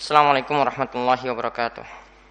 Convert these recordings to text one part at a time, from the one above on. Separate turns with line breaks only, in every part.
Assalamualaikum warahmatullahi wabarakatuh.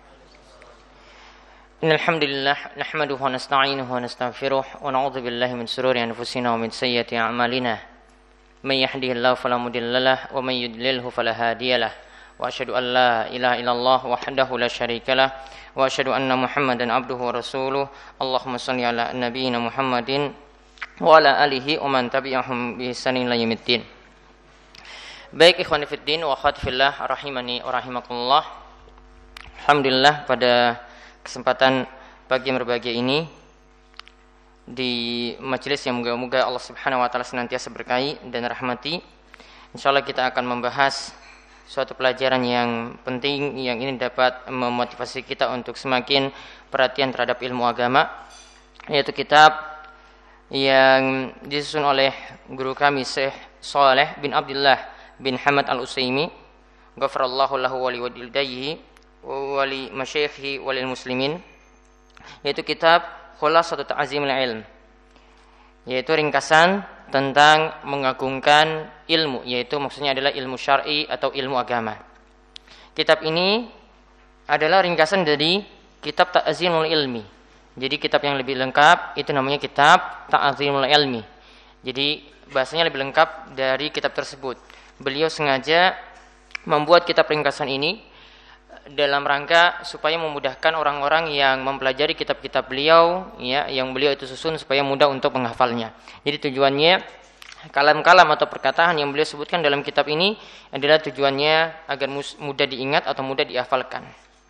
Innal hamdalillah nahmaduhu wa nasta'inuhu wa nastaghfiruh wa na'udzu billahi min shururi anfusina wa min sayyiati a'malina. May yahdihillahu fala mudilla lahu wa may yudlilhu fala hadiyalah. Wa asyhadu an la ilaha illallah wahdahu la syarikalah wa asyhadu anna Muhammadan abduhu wa rasuluh. Allahumma shalli ala nabiyyina Muhammadin wa ala alihi wa man tabi'ahum bi ihsanin ila yaumiddin. Baik ikhwan fillah wa akhwat fillah rahimani wa rahimakumullah. Alhamdulillah pada kesempatan pagi yang berbahagia ini di majelis yang moga-moga Allah Subhanahu wa taala senantiasa berkahi dan rahmati, insyaallah kita akan membahas suatu pelajaran yang penting yang ini dapat memotivasi kita untuk semakin perhatian terhadap ilmu agama, yaitu kitab yang disusun oleh guru kami Syekh Shalih bin Abdullah bin Hamad Al-Utsaimin, ghafarallahu lahu wa liwalidayhi wa li masyayikhi wa lil muslimin, yaitu kitab Khulasatut Ta'zimul Ilm, yaitu ringkasan tentang mengagungkan ilmu, yaitu maksudnya adalah ilmu syar'i atau ilmu agama. Kitab ini adalah ringkasan dari kitab Ta'zimul Ilmi. Jadi kitab yang lebih lengkap itu namanya kitab Ta'zimul Ilmi. Jadi bahasanya lebih lengkap dari kitab tersebut. Beliau sengaja membuat kitab ringkasan ini dalam rangka supaya memudahkan orang-orang yang mempelajari kitab-kitab beliau, ya, yang beliau itu susun supaya mudah untuk menghafalnya. Jadi tujuannya kalam-kalam atau perkataan yang beliau sebutkan dalam kitab ini adalah tujuannya agar mudah diingat atau mudah dihafalkan.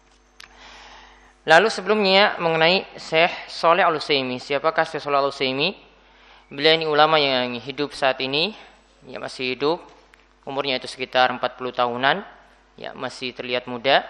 Lalu sebelumnya mengenai Syekh Shalih Al-Utsaimin. Siapakah Syekh Shalih Al-Utsaimin? Beliau ini ulama yang hidup saat ini, ya masih hidup. Umurnya itu sekitar 40 tahunan, ya masih terlihat muda.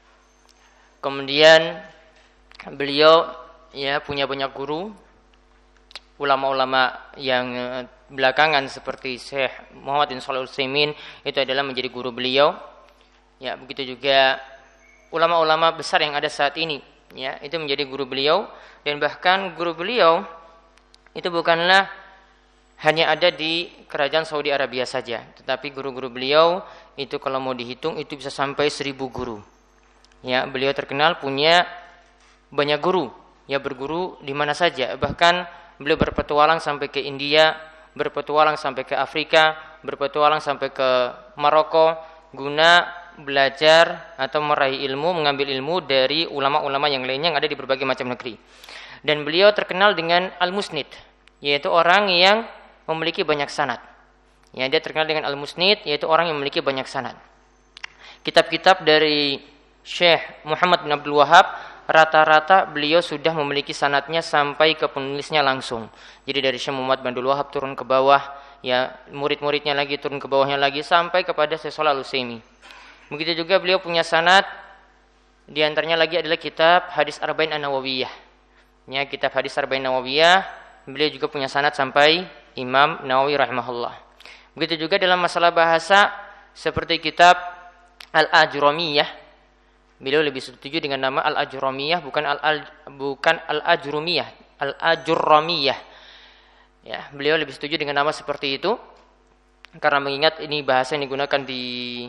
Kemudian beliau ya punya banyak guru, ulama-ulama yang belakangan seperti Syekh Muhammad bin Shalih Al-Utsaimin itu adalah menjadi guru beliau. Ya, begitu juga ulama-ulama besar yang ada saat ini, ya, itu menjadi guru beliau, dan bahkan guru beliau itu bukanlah hanya ada di kerajaan Saudi Arabia saja, tetapi guru-guru beliau itu kalau mau dihitung itu bisa sampai 1000 guru. Ya, beliau terkenal punya banyak guru, ya berguru di mana saja. Bahkan beliau berpetualang sampai ke India, berpetualang sampai ke Afrika, berpetualang sampai ke Maroko guna belajar atau meraih ilmu, mengambil ilmu dari ulama-ulama yang lainnya yang ada di berbagai macam negeri. Dan beliau terkenal dengan Al-Musnid, yaitu orang yang memiliki banyak sanad. Ya, dia terkenal dengan Al-Musnid, yaitu orang yang memiliki banyak sanad. Kitab-kitab dari Syekh Muhammad bin Abdul Wahhab rata-rata beliau sudah memiliki sanadnya sampai ke penulisnya langsung. Jadi dari Syekh Muhammad bin Abdul Wahhab turun ke bawah, ya murid-muridnya lagi turun ke bawahnya lagi sampai kepada Syekh Shalih Al-Utsaimin. Begitu juga beliau punya sanad, di antaranya lagi adalah kitab Hadis Arba'in An-Nawawiyah. Ya, kitab Hadis Arba'in An-Nawawiyah beliau juga punya sanad sampai Imam Nawawi rahimahullah. Begitu juga dalam masalah bahasa seperti kitab Al-Ajrumiyah. Beliau lebih setuju dengan nama Al-Ajrumiyah, bukan Al-Ajrumiyah, Al-Ajrumiyah. Ya, beliau lebih setuju dengan nama seperti itu karena mengingat ini bahasa yang digunakan di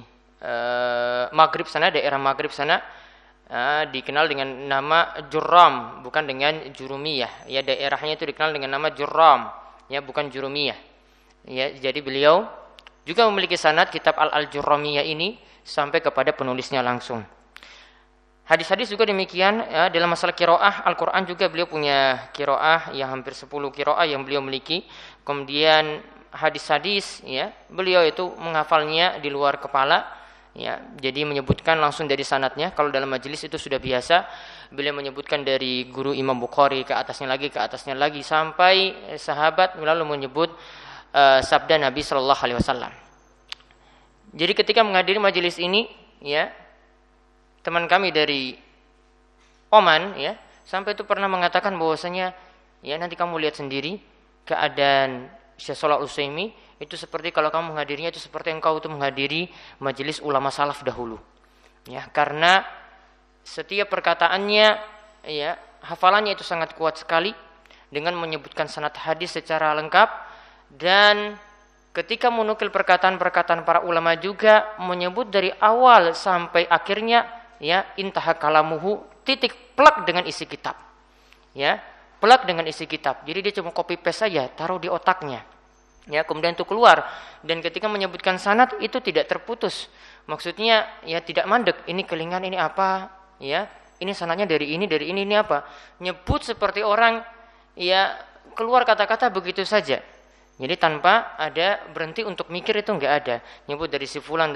Maghrib sana, daerah Maghrib sana, dikenal dengan nama Jurram, bukan dengan Jurumiyah. Ya, daerahnya itu dikenal dengan nama Jurram, ya bukan Jurumiyah. Ya, jadi beliau juga memiliki sanad kitab Al-Jurramiyah ini sampai kepada penulisnya langsung. Hadis-hadis juga demikian, ya, dalam masalah qiraah Al-Qur'an juga beliau punya qiraah yang hampir 10 qiraah yang beliau miliki. Kemudian hadis-hadis, ya, beliau itu menghafalnya di luar kepala. Ya, jadi menyebutkan langsung dari sanadnya. Kalau dalam majelis itu sudah biasa, beliau menyebutkan dari guru Imam Bukhari ke atasnya lagi sampai sahabat lalu menyebut sabda Nabi Shallallahu Alaihi Wasallam. Jadi ketika menghadiri majelis ini, ya, teman kami dari Oman, ya, sampai itu pernah mengatakan bahwasanya, ya nanti kamu lihat sendiri keadaan Syekh Shalih Al-Utsaimin itu seperti kalau kamu menghadirinya itu seperti engkau itu menghadiri majelis ulama salaf dahulu. Ya, karena setiap perkataannya, ya, hafalannya itu sangat kuat sekali dengan menyebutkan sanad hadis secara lengkap dan ketika menukil perkataan-perkataan para ulama juga menyebut dari awal sampai akhirnya ya intaha kalamuhu, titik plak dengan isi kitab. Ya, plak dengan isi kitab. Jadi dia cuma copy paste saja, taruh di otaknya. Ya, kemudian itu keluar dan ketika menyebutkan sanad itu tidak terputus. Maksudnya ya tidak mandek, ini kelingan ini apa, ya. Ini sanadnya dari ini apa. Nyebut seperti orang ya keluar kata-kata begitu saja. Jadi tanpa ada berhenti untuk mikir itu enggak ada. Nyebut dari si fulan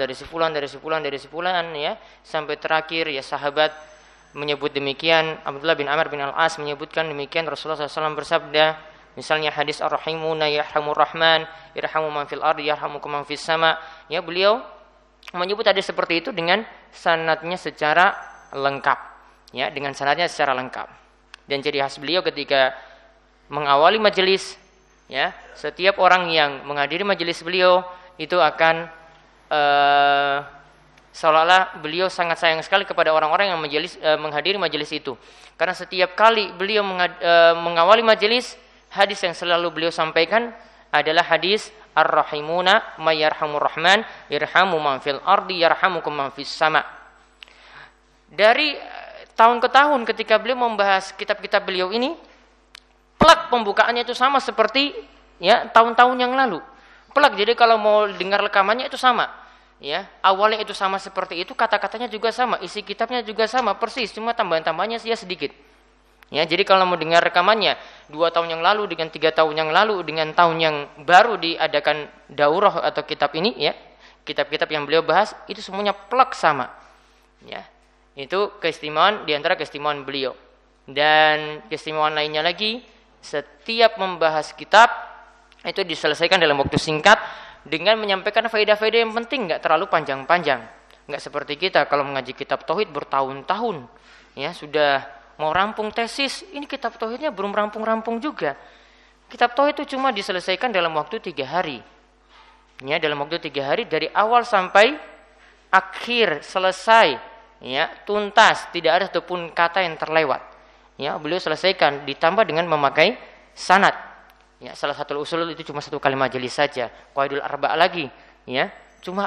ya sampai terakhir ya sahabat menyebut demikian. Abdullah bin Amr bin Al-As menyebutkan demikian. Rasulullah SAW bersabda, misalnya hadis ar-rahimuna yarhamur rahman, irhamu man fil ardi yarhamukum man fis sama. Ya, beliau menyebut hadis seperti itu dengan sanadnya secara lengkap. Ya, dengan sanadnya secara lengkap. Dan jadi khas beliau ketika mengawali majelis, ya, setiap orang yang menghadiri majelis beliau itu akan seolah-olah beliau sangat sayang sekali kepada orang-orang yang menghadiri majelis itu. Karena setiap kali beliau mengawali majelis, hadis yang selalu beliau sampaikan adalah hadis ar-rahimuna may yarhamur rahman yarhamu man fil ardi yarhamukum man fis sama. Dari tahun ke tahun ketika beliau membahas kitab-kitab beliau ini, plak pembukaannya itu sama seperti ya tahun-tahun yang lalu. Plak, jadi kalau mau dengar rekamannya itu sama. Ya, awalnya itu sama seperti itu, kata-katanya juga sama, isi kitabnya juga sama persis, cuma tambahan-tambahannya sih sedikit. Ya, jadi kalau mau dengar rekamannya 2 tahun yang lalu dengan 3 tahun yang lalu dengan tahun yang baru diadakan daurah atau kitab ini ya, kitab-kitab yang beliau bahas itu semuanya plak sama. Ya. Itu keistimewaan di antara keistimewaan beliau. Dan keistimewaan lainnya lagi, setiap membahas kitab itu diselesaikan dalam waktu singkat dengan menyampaikan faedah-faedah yang penting, enggak terlalu panjang-panjang. Enggak seperti kita kalau mengaji kitab tauhid bertahun-tahun. Ya, sudah mau rampung tesis, ini kitab tauhidnya belum rampung-rampung juga. Kitab tauhid itu cuma diselesaikan dalam waktu 3 hari. Ya, dalam waktu 3 hari dari awal sampai akhir selesai. Ya, tuntas, tidak ada satupun kata yang terlewat. Ya, beliau selesaikan ditambah dengan memakai sanad. Ya, salah satu usul itu cuma 1 kali majelis saja. Qaidul arba' lagi, ya. Cuma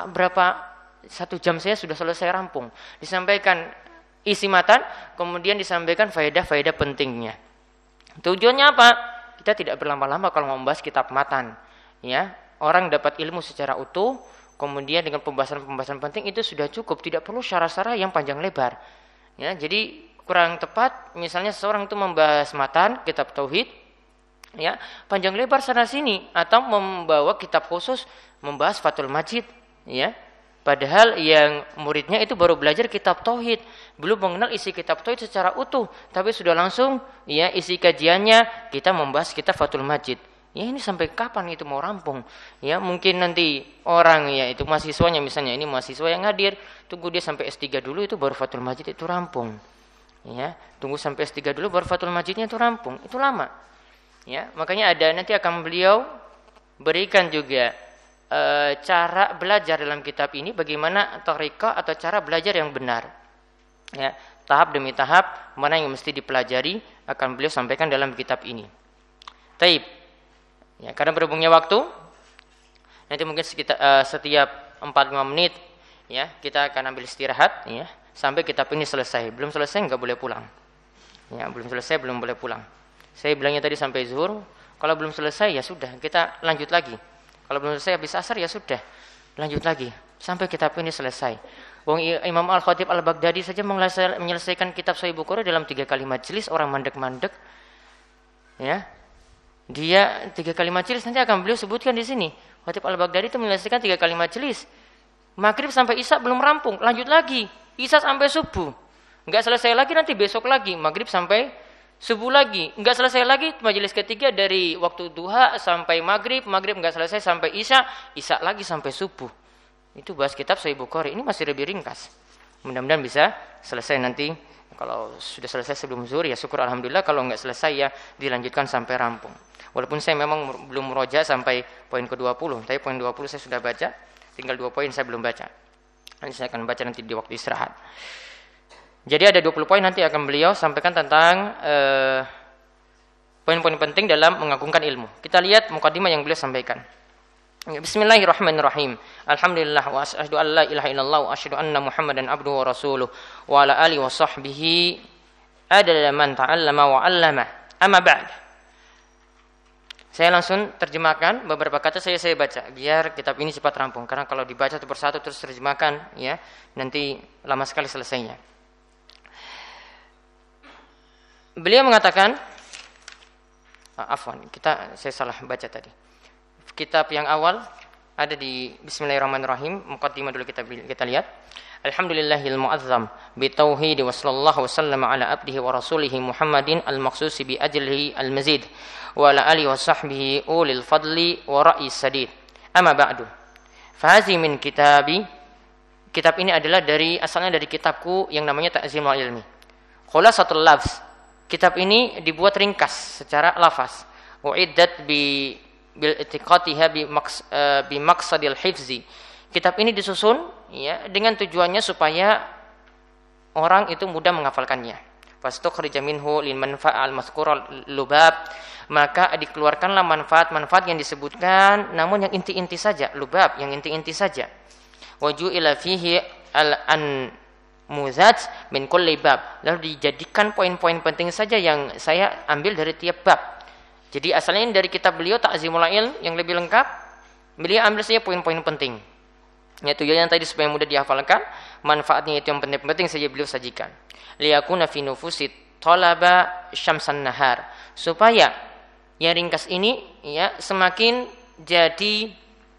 1 jam saya sudah selesai rampung. Disampaikan isi matan, kemudian disampaikan faedah-faedah pentingnya. Tujuannya apa? Kita tidak berlama-lama kalau membahas kitab matan. Ya, orang dapat ilmu secara utuh. Kemudian dengan pembahasan-pembahasan penting itu sudah cukup, tidak perlu syarah-syarah yang panjang lebar. Ya, jadi kurang tepat misalnya seseorang itu membahas matan kitab tauhid, ya, panjang lebar sana sini atau membawa kitab khusus membahas Fathul Majid, ya. Padahal yang muridnya itu baru belajar kitab tauhid, belum mengenal isi kitab tauhid secara utuh, tapi sudah langsung ya isi kajiannya kita membahas kitab Fathul Majid. Ya, ini sampai kapan itu mau rampung? Ya, mungkin nanti orang ya itu mahasiswanya misalnya, ini mahasiswa yang hadir, tunggu dia sampai S3 dulu itu baru Fathul Majid itu rampung. Ya, tunggu sampai S3 dulu baru Fathul Majidnya itu rampung. Itu lama. Ya, makanya ada nanti akan beliau berikan juga cara belajar dalam kitab ini bagaimana thariqah atau cara belajar yang benar. Ya, tahap demi tahap mana yang mesti dipelajari akan beliau sampaikan dalam kitab ini. Taib. Ya, karena berhubungnya waktu, nanti mungkin sekitar setiap 4-5 menit, ya kita akan ambil istirahat, ya sampai kitab ini selesai. Belum selesai nggak boleh pulang. Ya, belum selesai belum boleh pulang. Saya bilangnya tadi sampai zuhur. Kalau belum selesai ya sudah, kita lanjut lagi. Kalau belum selesai habis asar ya sudah, lanjut lagi sampai kitab ini selesai. Wong Imam Al-Khatib Al-Baghdadi saja menyelesaikan kitab Sahih Bukhari dalam 3 kali majelis, orang mandek-mandek. Ya. Dia 3 kali majelis, nanti akan beliau sebutkan di sini. Khatib Al-Baghdadi itu menyelesaikan 3 kali majelis. Maghrib sampai Isya belum rampung, lanjut lagi. Isya sampai subuh. Enggak selesai lagi, nanti besok lagi. Maghrib sampai subuh lagi. Enggak selesai lagi majelis ketiga dari waktu duha sampai maghrib. Maghrib enggak selesai sampai Isya. Isya lagi sampai subuh. Itu bahas kitab Sahih Bukhari. Ini masih lebih ringkas. Mudah-mudahan bisa selesai nanti. Kalau sudah selesai sebelum zuhur ya syukur alhamdulillah. Kalau enggak selesai ya dilanjutkan sampai rampung. Walaupun saya memang belum meroja sampai poin ke-20, tapi poin 20 saya sudah baca, tinggal 2 poin saya belum baca. Nanti saya akan baca nanti di waktu istirahat. Jadi ada 20 poin nanti akan beliau sampaikan tentang poin-poin penting dalam mengagungkan ilmu. Kita lihat mukadimah yang beliau sampaikan. Bismillahirrahmanirrahim. Alhamdulillah wa asyhadu an la ilaha illallah wa asyhadu anna Muhammadan abduhu wa rasuluh wa ala alihi wa sahbihi adada man ta'allama wa 'allama. Amma ba'd. Saya langsung terjemahkan beberapa kata saya baca biar kitab ini cepat rampung, karena kalau dibaca satu persatu terus terjemahkan ya nanti lama sekali selesainya. Beliau mengatakan saya salah baca tadi. Kitab yang awal ada di Bismillahirrahmanirrahim. Muqaddimah dulu kita lihat. Alhamdulillahil mu'azzam bi tauhid wa sallallahu wasallam ala abdihi wa rasulihi Muhammadin al-maqsusi bi ajlihi al-mazid wa ala alihi wa sahbihi ulil fadli wa ra'i sadid. Amma ba'du. Fahazi min kitabi. Kitab ini adalah asalnya dari kitabku yang namanya Ta'zimul Ilmi. Khulasatul lafz. Kitab ini dibuat ringkas secara lafaz. Uiddat bil itiqatiha bi maqsadil hifzi. Kitab ini disusun ya dengan tujuannya supaya orang itu mudah menghafalkannya. Fastukhrija minhu lil manfa'al mazkur lubab, maka dikeluarkanlah manfaat-manfaat yang disebutkan namun yang inti-inti saja, lubab yang inti-inti saja. Waju'ila fihi al-anmuzaj min kulli bab, lalu dijadikan poin-poin penting saja yang saya ambil dari tiap bab. Jadi asalnya dari kitab beliau Ta'zimul Ilm yang lebih lengkap, beliau ambil saja poin-poin penting. Ya tujuannya tadi supaya mudah dihafalkan, manfaatnya itu yang penting-penting saja beliau sajikan. Liyakuna fi nufusi talaba syamsan nahar, supaya yang ringkas ini ya semakin jadi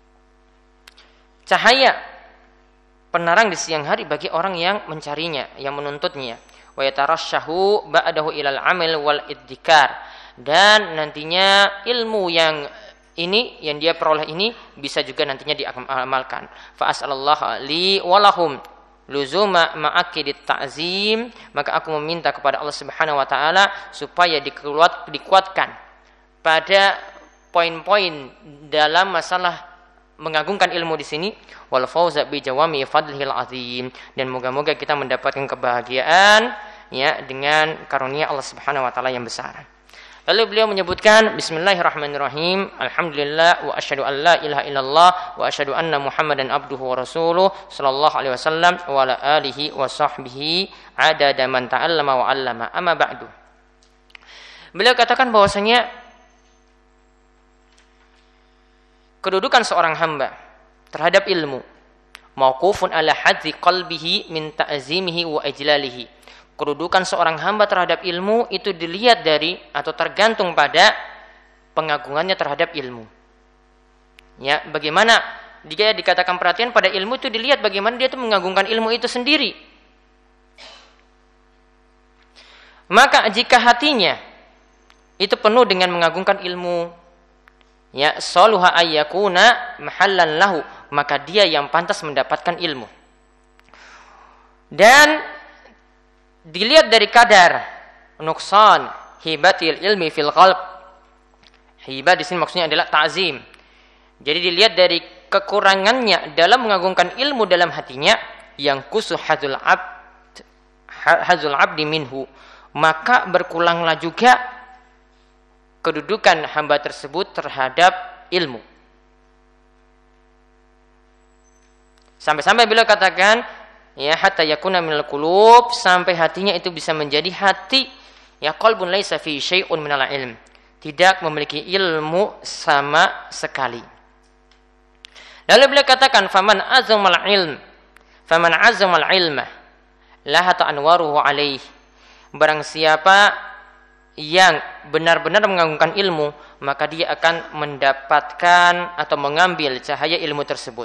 cahaya penerang di siang hari bagi orang yang mencarinya, yang menuntutnya. Wa yatarasyahu ba'dahu ilal amil wal iddikar. Dan nantinya ilmu yang dia peroleh ini bisa juga nantinya diamalkan. Fa as'alallah li wa lahum luzuma ma'akidit ta'zim, maka aku meminta kepada Allah Subhanahu wa taala supaya dikuatkan pada poin-poin dalam masalah mengagungkan ilmu di sini, wal fauza bi jawami fadlihil azim, dan moga-moga kita mendapatkan kebahagiaan ya dengan karunia Allah Subhanahu wa taala yang besar. Lalu beliau menyebutkan Bismillahirrahmanirrahim. Alhamdulillah wa asyhadu an la ilaha illallah wa asyhadu anna Muhammadan abduhu wa rasuluh sallallahu alaihi wasallam wa ala alihi wa sahbihi adada man ta'allama wa 'allama. Amma ba'du. Beliau katakan bahwasanya kedudukan seorang hamba terhadap ilmu mauqufun ala hadzi qalbihi min ta'zimihi wa ijlalihi. Kedudukan seorang hamba terhadap ilmu itu dilihat dari atau tergantung pada pengagungannya terhadap ilmu. Ya, bagaimana jika dikatakan perhatian pada ilmu itu dilihat bagaimana dia itu mengagungkan ilmu itu sendiri. Maka jika hatinya itu penuh dengan mengagungkan ilmu, ya saluha ayyakuna mahallan lahu, maka dia yang pantas mendapatkan ilmu. Dan dilihat dari kadar nuksan hibatil ilmi fil qalb. Hibah di sini maksudnya adalah ta'zim. Jadi dilihat dari kekurangannya dalam mengagungkan ilmu dalam hatinya, yang kusu hazul abdi minhu, maka berkuranglah juga kedudukan hamba tersebut terhadap ilmu. Sampai-sampai beliau katakan ya hatta yakuna minal qulub, sampai hatinya itu bisa menjadi hati ya qalbun laisa fi syai'un minal ilm, tidak memiliki ilmu sama sekali. Lalu beliau katakan faman azamal ilma lahata anwaruhu alaih, barang siapa yang benar-benar mengagungkan ilmu, maka dia akan mendapatkan atau mengambil cahaya ilmu tersebut.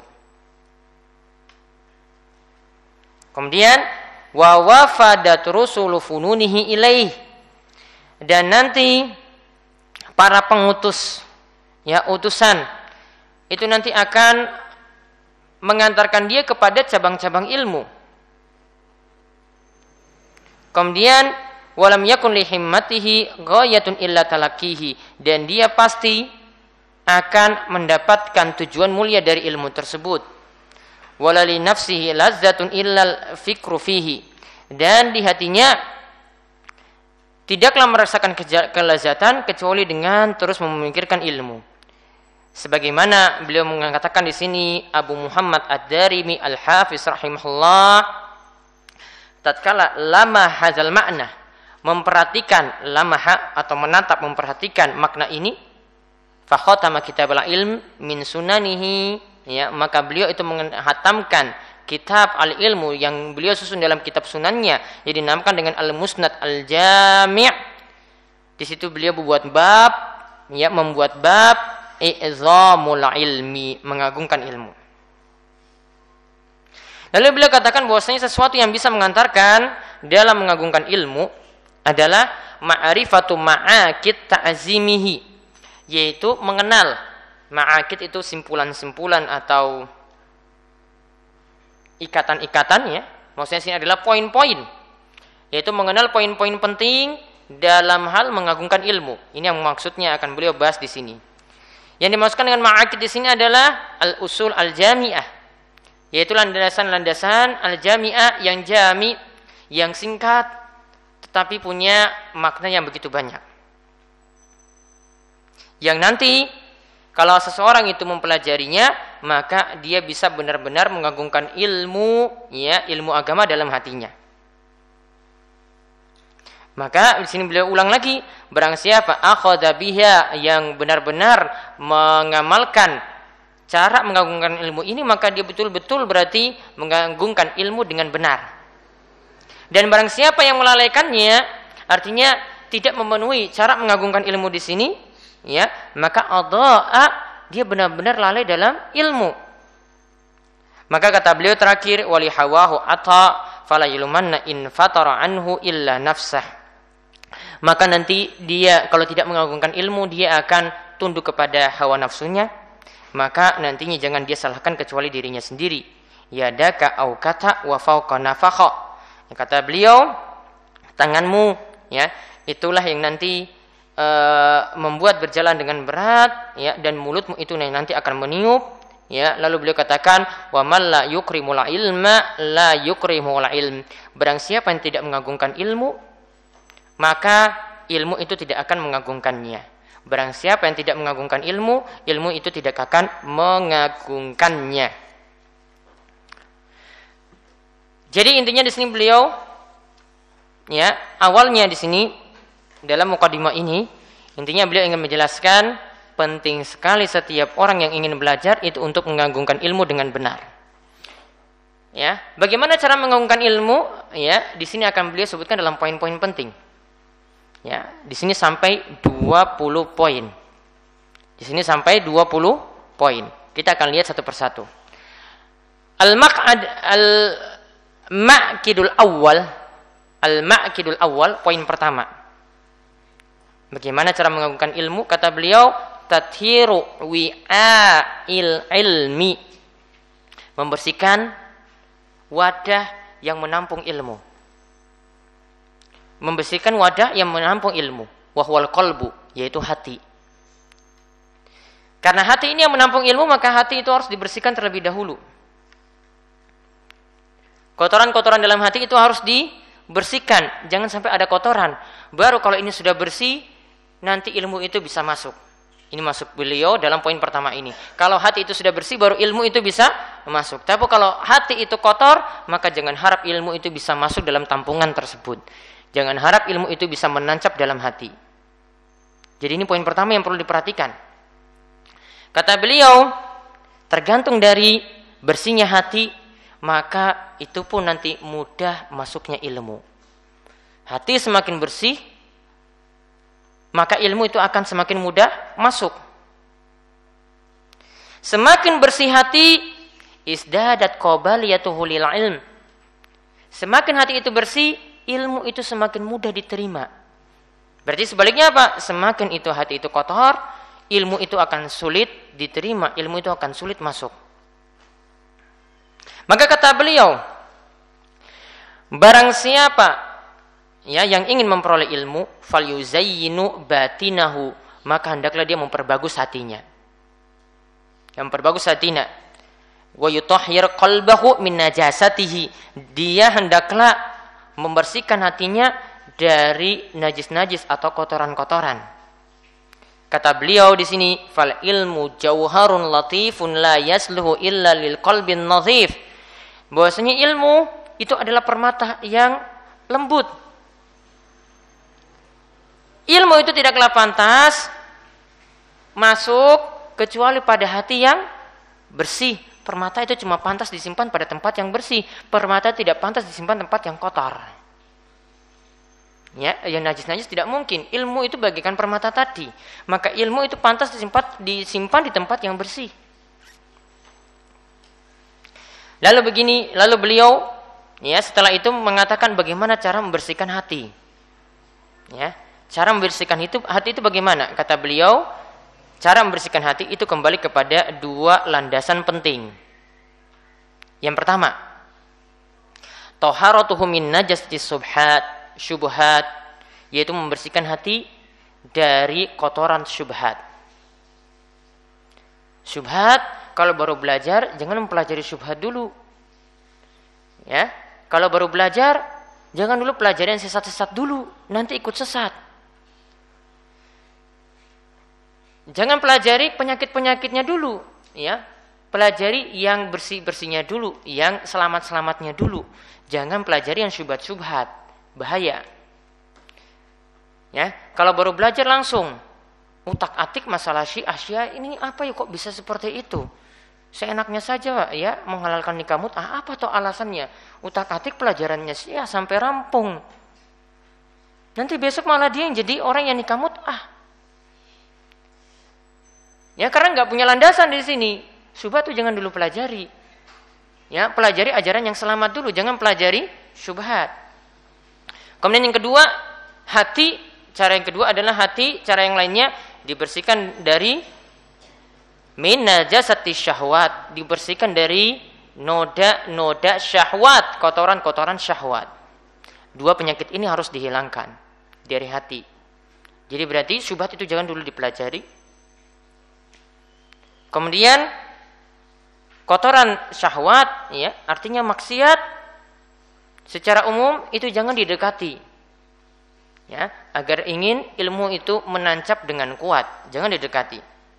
Kemudian wa wafadat rusulu fununihi ilaih, dan nanti para pengutus ya utusan itu nanti akan mengantarkan dia kepada cabang-cabang ilmu. Kemudian walam yakun li himmatihi ghayatun illa talaqihi, dan dia pasti akan mendapatkan tujuan mulia dari ilmu tersebut. Walali nafsihi lazzatun illal fikru fihi, dan di hatinya tidaklah merasakan kelezatan kecuali dengan terus memikirkan ilmu. Sebagaimana beliau mengatakan di sini, Abu Muhammad Ad-Darimi Al-Hafiz rahimahullah, tatkala lama hadzal makna, memperhatikan lamaha atau menatap memperhatikan makna ini, fa khatama kitabul ilm min sunanihi, ya, maka beliau itu menghatamkan kitab al-ilmu yang beliau susun dalam kitab sunannya, yang dinamakan dengan Al-Musnad Al-Jami'. Di situ beliau membuat bab, ya, membuat bab i'zamul ilmi, mengagungkan ilmu. Lalu beliau katakan bahwasanya sesuatu yang bisa mengantarkan dalam mengagungkan ilmu adalah ma'rifatu ma'akid ta'zimihi, yaitu mengenal. Ma'akid itu simpulan-simpulan atau ikatan-ikatan, ya. Maksudnya sini adalah poin-poin, yaitu mengenal poin-poin penting dalam hal mengagungkan ilmu. Ini yang maksudnya akan beliau bahas di sini. Yang dimaksudkan dengan ma'akid di sini adalah al-usul al-jami'ah, yaitu landasan-landasan al-jami'ah yang jami, yang singkat tetapi punya makna yang begitu banyak. Yang nanti kalau seseorang itu mempelajarinya, maka dia bisa benar-benar mengagungkan ilmu, ya, ilmu agama dalam hatinya. Maka di sini beliau ulang lagi, barang siapa akhadha biha, yang benar-benar mengamalkan cara mengagungkan ilmu ini, maka dia betul-betul berarti mengagungkan ilmu dengan benar. Dan barang siapa yang melalaikannya, artinya tidak memenuhi cara mengagungkan ilmu di sini, ya, maka adha'a, dia benar-benar lalai dalam ilmu. Maka kata beliau terakhir, wali hawahu ata fala yulumanna in fatara anhu illa nafsah. Maka nanti dia kalau tidak mengagungkan ilmu, dia akan tunduk kepada hawa nafsunya, maka nantinya jangan dia salahkan kecuali dirinya sendiri. Yadaka au kata wa fauqa nafakha. Kata beliau, tanganmu, ya, itulah yang nanti membuat berjalan dengan berat, ya, dan mulutmu itu yang nanti akan meniup, ya. Lalu beliau katakan, wa man la yukrimul ilma la yukrimul ilm. Barang siapa yang tidak mengagungkan ilmu, maka ilmu itu tidak akan mengagungkannya. Barang siapa yang tidak mengagungkan ilmu, ilmu itu tidak akan mengagungkannya. Jadi intinya di sini beliau, ya, awalnya di sini dalam mukadimah ini, intinya beliau ingin menjelaskan penting sekali setiap orang yang ingin belajar itu untuk mengagungkan ilmu dengan benar. Ya, bagaimana cara mengagungkan ilmu? Ya, di sini akan beliau sebutkan dalam poin-poin penting. Ya, di sini sampai 20 poin. Di sini sampai 20 poin. Kita akan lihat satu persatu. Al-ma'kidul awal, poin pertama. Bagaimana cara mengagungkan ilmu? Kata beliau, tathiru wi'a'il ilmi. Membersihkan wadah yang menampung ilmu. Membersihkan wadah yang menampung ilmu, wahwal qalbu, yaitu hati. Karena hati ini yang menampung ilmu, maka hati itu harus dibersihkan terlebih dahulu. Kotoran-kotoran dalam hati itu harus dibersihkan, jangan sampai ada kotoran. Baru kalau ini sudah bersih, nanti ilmu itu bisa masuk. Ini masuk beliau dalam poin pertama ini. Kalau hati itu sudah bersih, baru ilmu itu bisa masuk. Tapi kalau hati itu kotor, maka jangan harap ilmu itu bisa masuk dalam tampungan tersebut. Jangan harap ilmu itu bisa menancap dalam hati. Jadi ini poin pertama yang perlu diperhatikan. Kata beliau, tergantung dari bersihnya hati, maka itu pun nanti mudah masuknya ilmu. Hati semakin bersih, maka ilmu itu akan semakin mudah masuk. Semakin bersih hati, isdadat qabaliyatuhu lil ilm. Semakin hati itu bersih, ilmu itu semakin mudah diterima. Berarti sebaliknya apa? Semakin itu hati itu kotor, ilmu itu akan sulit diterima, ilmu itu akan sulit masuk. Maka kata beliau, barang siapa, ya, yang ingin memperoleh ilmu, falyuzayyinu batinahu, maka hendaklah dia memperbagus hatinya. Yang memperbagus hatinya. Wa yutahhir qalbahu min najasatihi. Dia hendaklah membersihkan hatinya dari najis-najis atau kotoran-kotoran. Kata beliau di sini, fal ilmu jauharun latifun la yasluhu illa lil qalbin nadhif. Bahwasanya ilmu itu adalah permata yang lembut. Ilmu itu tidaklah pantas masuk kecuali pada hati yang bersih. Permata itu cuma pantas disimpan pada tempat yang bersih. Permata tidak pantas disimpan tempat yang kotor. Ya, yang najis-najis tidak mungkin. Ilmu itu bagaikan permata tadi. Maka ilmu itu pantas disimpan di tempat yang bersih. Lalu beliau ya setelah itu mengatakan bagaimana cara membersihkan hati. Ya, cara membersihkan hati itu bagaimana? Kata beliau, cara membersihkan hati itu kembali kepada dua landasan penting. Yang pertama, taharatuhu min najasti syubhat, yaitu membersihkan hati dari kotoran syubhat. Syubhat, kalau baru belajar jangan mempelajari syubhat dulu. Ya, kalau baru belajar jangan dulu pelajari yang sesat-sesat dulu, nanti ikut sesat. Jangan pelajari penyakit-penyakitnya dulu, ya. Pelajari yang bersih-bersihnya dulu, yang selamat-selamatnya dulu. Jangan pelajari yang syubhat-syubhat, bahaya. Ya, kalau baru belajar langsung utak-atik masalah Syiah ini apa ya, kok bisa seperti itu? Seenaknya saja ya menghalalkan nikah mut'ah, apa tuh alasannya? Utak-atik pelajarannya Syiah sampai rampung. Nanti besok malah dia yang jadi orang yang nikah mut'ah. Ya, karena nggak punya landasan di sini. Syubhat itu jangan dulu pelajari. Ya, pelajari ajaran yang selamat dulu, jangan pelajari syubhat. Kemudian yang kedua, hati. Cara yang kedua adalah hati. Cara yang lainnya dibersihkan dari min najasati syahwat, dibersihkan dari noda-noda syahwat, kotoran-kotoran syahwat. Dua penyakit ini harus dihilangkan dari hati. Jadi berarti syubhat itu jangan dulu dipelajari. Kemudian kotoran syahwat, ya, artinya maksiat secara umum itu jangan didekati. Ya, agar ingin ilmu itu menancap dengan kuat, jangan didekati.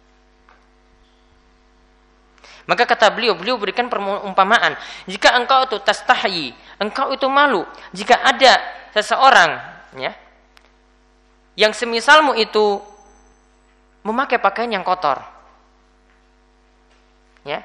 Maka kata beliau berikan perumpamaan, jika engkau itu tastahyi, engkau itu malu, jika ada seseorang, ya, yang semisalmu itu memakai pakaian yang kotor, ya,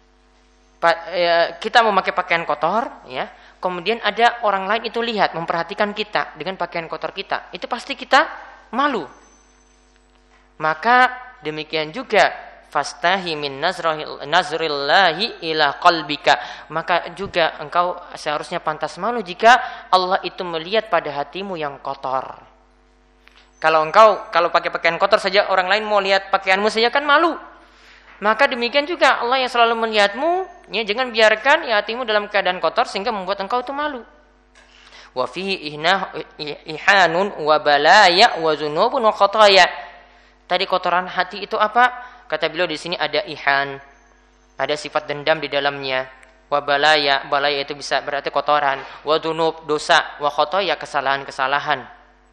kita memakai pakaian kotor, ya, kemudian ada orang lain itu lihat, memperhatikan kita dengan pakaian kotor kita, itu pasti kita malu. Maka demikian juga fastahi min nazrillahi ila qalbika, maka juga engkau seharusnya pantas malu jika Allah itu melihat pada hatimu yang kotor. Kalau pakai pakaian kotor saja orang lain mau lihat pakaianmu saja kan malu. Maka demikian juga Allah yang selalu melihatmu, ya, jangan biarkan ya hatimu dalam keadaan kotor sehingga membuat engkau itu malu. Wa fihi ihanun wa balaya wa dzunubun wa khataya. Tadi kotoran hati itu apa? Kata beliau di sini ada ihan, ada sifat dendam di dalamnya. Wa balaya itu bisa berarti kotoran. Wa dzunub dosa, wa khataya kesalahan-kesalahan.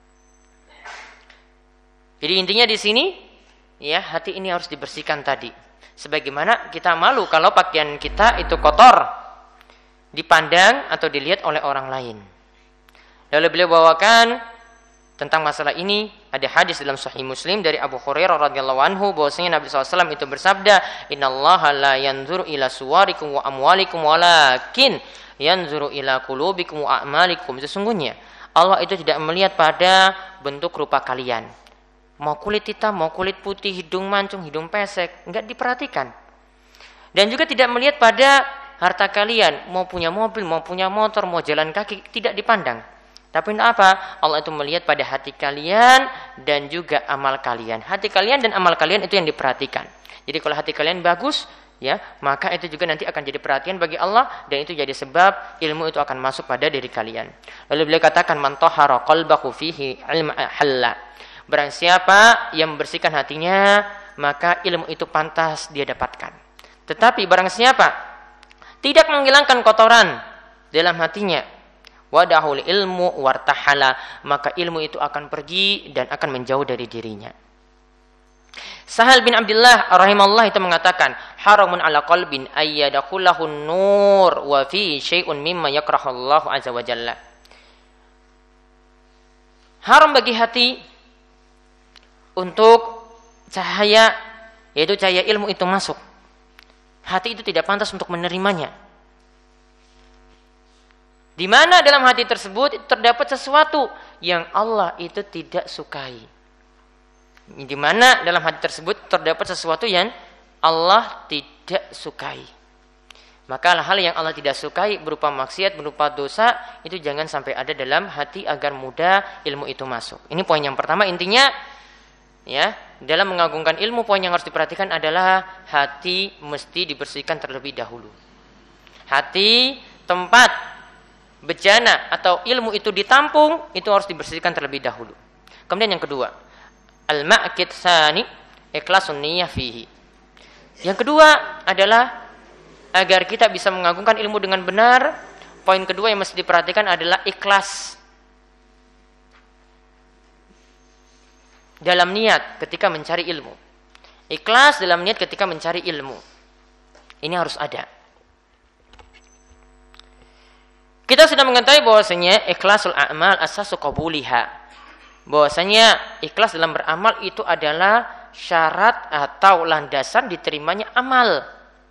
Jadi intinya di sini, ya, hati ini harus dibersihkan tadi. Sebagaimana kita malu kalau pakaian kita itu kotor, dipandang atau dilihat oleh orang lain. Lalu beliau bawakan tentang masalah ini, ada hadis dalam Sahih Muslim dari Abu Hurairah radhiyallahu anhu bahwasanya Nabi SAW itu bersabda, "Innallaha la yanzuru ila suwarikum wa amwalikum walakin yanzuru ila qulubikum wa a'malikum." Sesungguhnya Allah itu tidak melihat pada bentuk rupa kalian. Mau kulit hitam, mau kulit putih, hidung mancung, hidung pesek, enggak diperhatikan. Dan juga tidak melihat pada harta kalian, mau punya mobil, mau punya motor, mau jalan kaki, tidak dipandang. Tapi apa? Allah itu melihat pada hati kalian dan juga amal kalian. Hati kalian dan amal kalian itu yang diperhatikan. Jadi kalau hati kalian bagus, ya, maka itu juga nanti akan jadi perhatian bagi Allah dan itu jadi sebab ilmu itu akan masuk pada diri kalian. Lalu beliau katakan man tahara qalbahu fihi ilma halla. Barang siapa yang membersihkan hatinya, maka ilmu itu pantas dia dapatkan. Tetapi barang siapa tidak menghilangkan kotoran dalam hatinya, wadahul ilmu wartahala, maka ilmu itu akan pergi dan akan menjauh dari dirinya. Sahal bin Abdullah rahimahullah itu mengatakan, haramun ala qalbin ayyadakhulahu nur wa fi syai'un mimma yakrahullahu azza wa jalla. Haram bagi hati untuk cahaya, yaitu cahaya ilmu itu masuk. Hati itu tidak pantas untuk menerimanya. Di mana dalam hati tersebut terdapat sesuatu yang Allah itu tidak sukai. Di mana dalam hati tersebut terdapat sesuatu yang Allah tidak sukai. Maka hal yang Allah tidak sukai berupa maksiat, berupa dosa, itu jangan sampai ada dalam hati agar mudah ilmu itu masuk. Ini poin yang pertama. Intinya, ya, dalam mengagungkan ilmu, poin yang harus diperhatikan adalah hati mesti dibersihkan terlebih dahulu. Hati, tempat bejana atau ilmu itu ditampung, itu harus dibersihkan terlebih dahulu. Kemudian yang kedua, al-ma'kid tsani ikhlasun niyyah fihi. Yang kedua adalah agar kita bisa mengagungkan ilmu dengan benar, poin kedua yang mesti diperhatikan adalah ikhlas dalam niat ketika mencari ilmu. Ikhlas dalam niat ketika mencari ilmu. Ini harus ada. Kita sudah mengetahui bahwasanya ikhlasul a'mal asasu qabuliha. Bahwasanya ikhlas dalam beramal itu adalah syarat atau landasan diterimanya amal.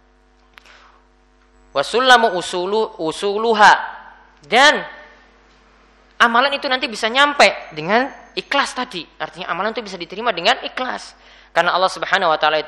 Wasullamu usuluha, dan amalan itu nanti bisa nyampe dengan ikhlas tadi. Artinya amalan itu bisa diterima dengan ikhlas. Karena Allah Subhanahu wa taala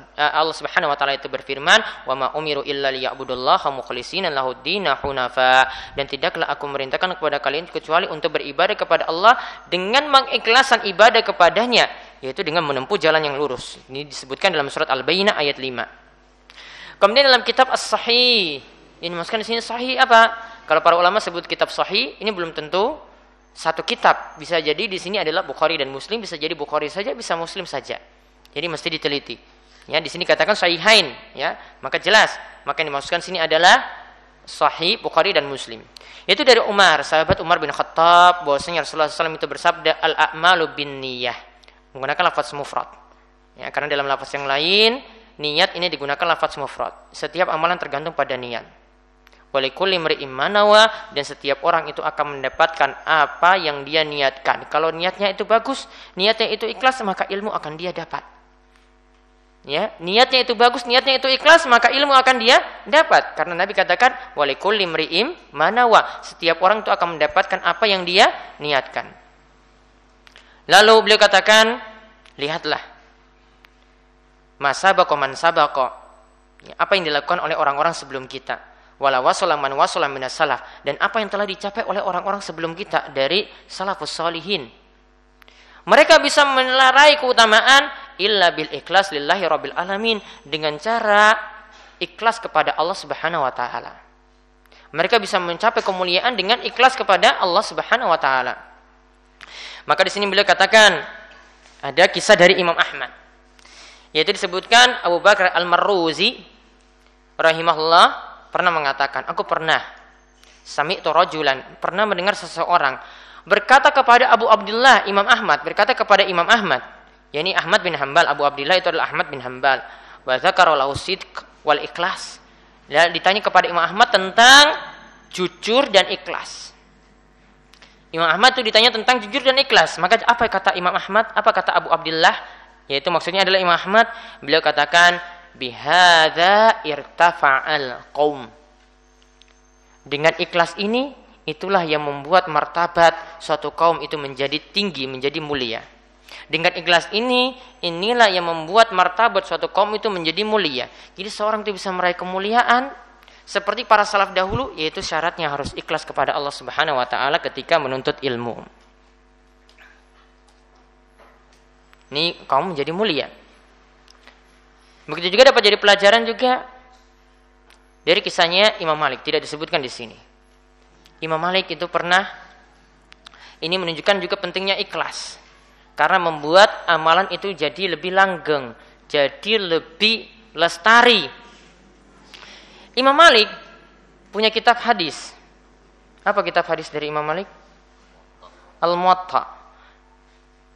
itu berfirman, "Wa ma umiru illa liya'budullaha mukhlishina lahud-din hunafa." Dan tidaklah aku merintahkan kepada kalian kecuali untuk beribadah kepada Allah dengan mengikhlaskan ibadah kepadanya, yaitu dengan menempuh jalan yang lurus. Ini disebutkan dalam surat Al-Bayyinah ayat 5. Kemudian dalam kitab As-Sahih, ini maksudkan di sini sahih apa? Kalau para ulama sebut kitab sahih, ini belum tentu satu kitab. Bisa jadi di sini adalah Bukhari dan Muslim, bisa jadi Bukhari saja, bisa Muslim saja. Jadi mesti diteliti. Ya, di sini katakan sahihain, ya. Maka jelas, maka yang dimaksudkan sini adalah sahih Bukhari dan Muslim. Itu dari Umar, sahabat Umar bin Khattab, bahwasanya Rasulullah SAW itu bersabda, al-a'malu binniyah, menggunakan lafaz mufrad. Ya, karena dalam lafaz yang lain, niat ini digunakan lafaz mufrad. Setiap amalan tergantung pada niat. Walikulli imri'in ma nawa, dan setiap orang itu akan mendapatkan apa yang dia niatkan. Kalau niatnya itu bagus, niatnya itu ikhlas, maka ilmu akan dia dapat. Ya, niatnya itu bagus, niatnya itu ikhlas, maka ilmu akan dia dapat. Karena Nabi katakan, walikulli imri'in ma nawa, setiap orang itu akan mendapatkan apa yang dia niatkan. Lalu beliau katakan, lihatlah, masabaqo man sabaqo, apa yang dilakukan oleh orang-orang sebelum kita, wala wasala man wasala minas salaf, dan apa yang telah dicapai oleh orang-orang sebelum kita dari salafus sholihin. Mereka bisa meraih keutamaan illa bil ikhlas lillahi rabbil alamin, dengan cara ikhlas kepada Allah Subhanahu wa taala. Mereka bisa mencapai kemuliaan dengan ikhlas kepada Allah Subhanahu wa taala. Maka di sini beliau katakan ada kisah dari Imam Ahmad, yaitu disebutkan Abu Bakar Al-Marruzi rahimahullah pernah mengatakan, aku pernah sami'tu rajulan, pernah mendengar seseorang berkata kepada Abu Abdullah Imam Ahmad, berkata kepada Imam Ahmad, yakni Ahmad bin Hanbal. Abu Abdullah itu adalah Ahmad bin Hanbal. Wa dzakara lahu sidq wal ikhlas. Dan ditanya kepada Imam Ahmad tentang jujur dan ikhlas. Imam Ahmad itu ditanya tentang jujur dan ikhlas. Maka apa kata Imam Ahmad? Apa kata Abu Abdullah? Yaitu maksudnya adalah Imam Ahmad, beliau katakan, bihadza irtafa'al qaum. Dengan ikhlas ini, itulah yang membuat martabat suatu kaum itu menjadi tinggi, menjadi mulia. Dengan ikhlas ini, inilah yang membuat martabat suatu kaum itu menjadi mulia. Jadi seorang itu bisa meraih kemuliaan seperti para salaf dahulu, yaitu syaratnya harus ikhlas kepada Allah Subhanahu wa taala ketika menuntut ilmu. Ini kaum menjadi mulia. Begitu juga dapat jadi pelajaran juga dari kisahnya Imam Malik, tidak disebutkan di sini. Imam Malik itu pernah, ini menunjukkan juga pentingnya ikhlas, karena membuat amalan itu jadi lebih langgeng, jadi lebih lestari. Imam Malik punya kitab hadis. Apa kitab hadis dari Imam Malik? Al-Muwatta.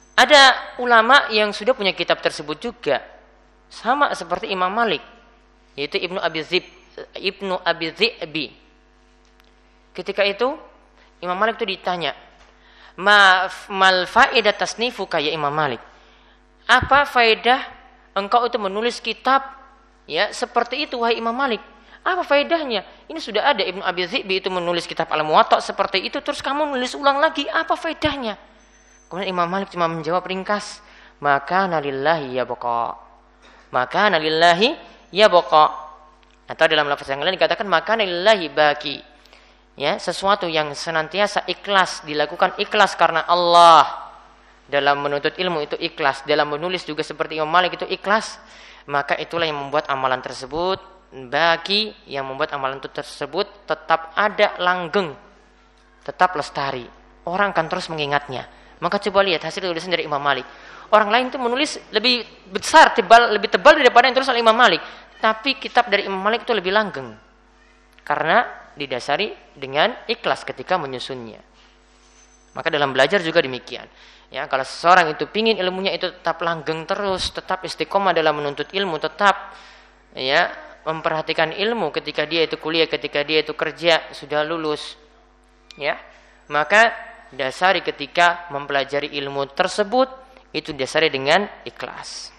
Ada ulama yang sudah punya kitab tersebut juga, sama seperti Imam Malik, yaitu Ibnu Abi Dhi'bi. Ketika itu Imam Malik itu ditanya, mal faedah tasnifuka ya Imam Malik? Apa faedah engkau itu menulis kitab ya seperti itu wahai Imam Malik? Apa faedahnya? Ini sudah ada Ibnu Abi Dhi'bi itu menulis kitab Al-Muwatta seperti itu, terus kamu nulis ulang lagi, apa faedahnya? Kemudian Imam Malik cuma menjawab ringkas, maka nalillahi ya baqa. Maka nalillahi ya baqa. Atau dalam lafaz yang lain dikatakan maka nalillahi baqi. Ya, sesuatu yang senantiasa ikhlas dilakukan ikhlas karena Allah. Dalam menuntut ilmu itu ikhlas, dalam menulis juga seperti Imam Malik itu ikhlas, maka itulah yang membuat amalan tersebut bagi, yang membuat amalan itu tersebut tetap ada langgeng, tetap lestari. Orang akan terus mengingatnya. Maka coba lihat hasil tulisan dari Imam Malik. Orang lain itu menulis lebih besar, lebih tebal daripada yang tulis oleh Imam Malik. Tapi kitab dari Imam Malik itu lebih langgeng. Karena didasari dengan ikhlas ketika menyusunnya. Maka dalam belajar juga demikian. Ya, kalau seseorang itu pingin ilmunya itu tetap langgeng terus, tetap istiqomah dalam menuntut ilmu, tetap ya memperhatikan ilmu ketika dia itu kuliah, ketika dia itu kerja, sudah lulus. Ya. Maka dasari ketika mempelajari ilmu tersebut itu dasari dengan ikhlas.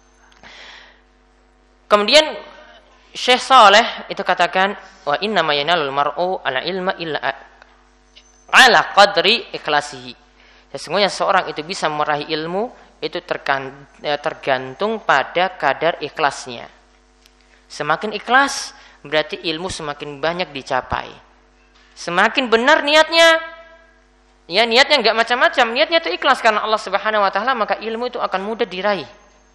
Kemudian Syekh Saleh itu katakan wa inna ma yanalul mar'u ala ilma illa ala qadri ikhlasihi. Sesungguhnya seorang itu bisa meraih ilmu itu tergantung pada kadar ikhlasnya. Semakin ikhlas berarti ilmu semakin banyak dicapai. Semakin benar niatnya, ya niatnya enggak macam-macam, niatnya itu ikhlas karena Allah Subhanahu wa taala, maka ilmu itu akan mudah diraih.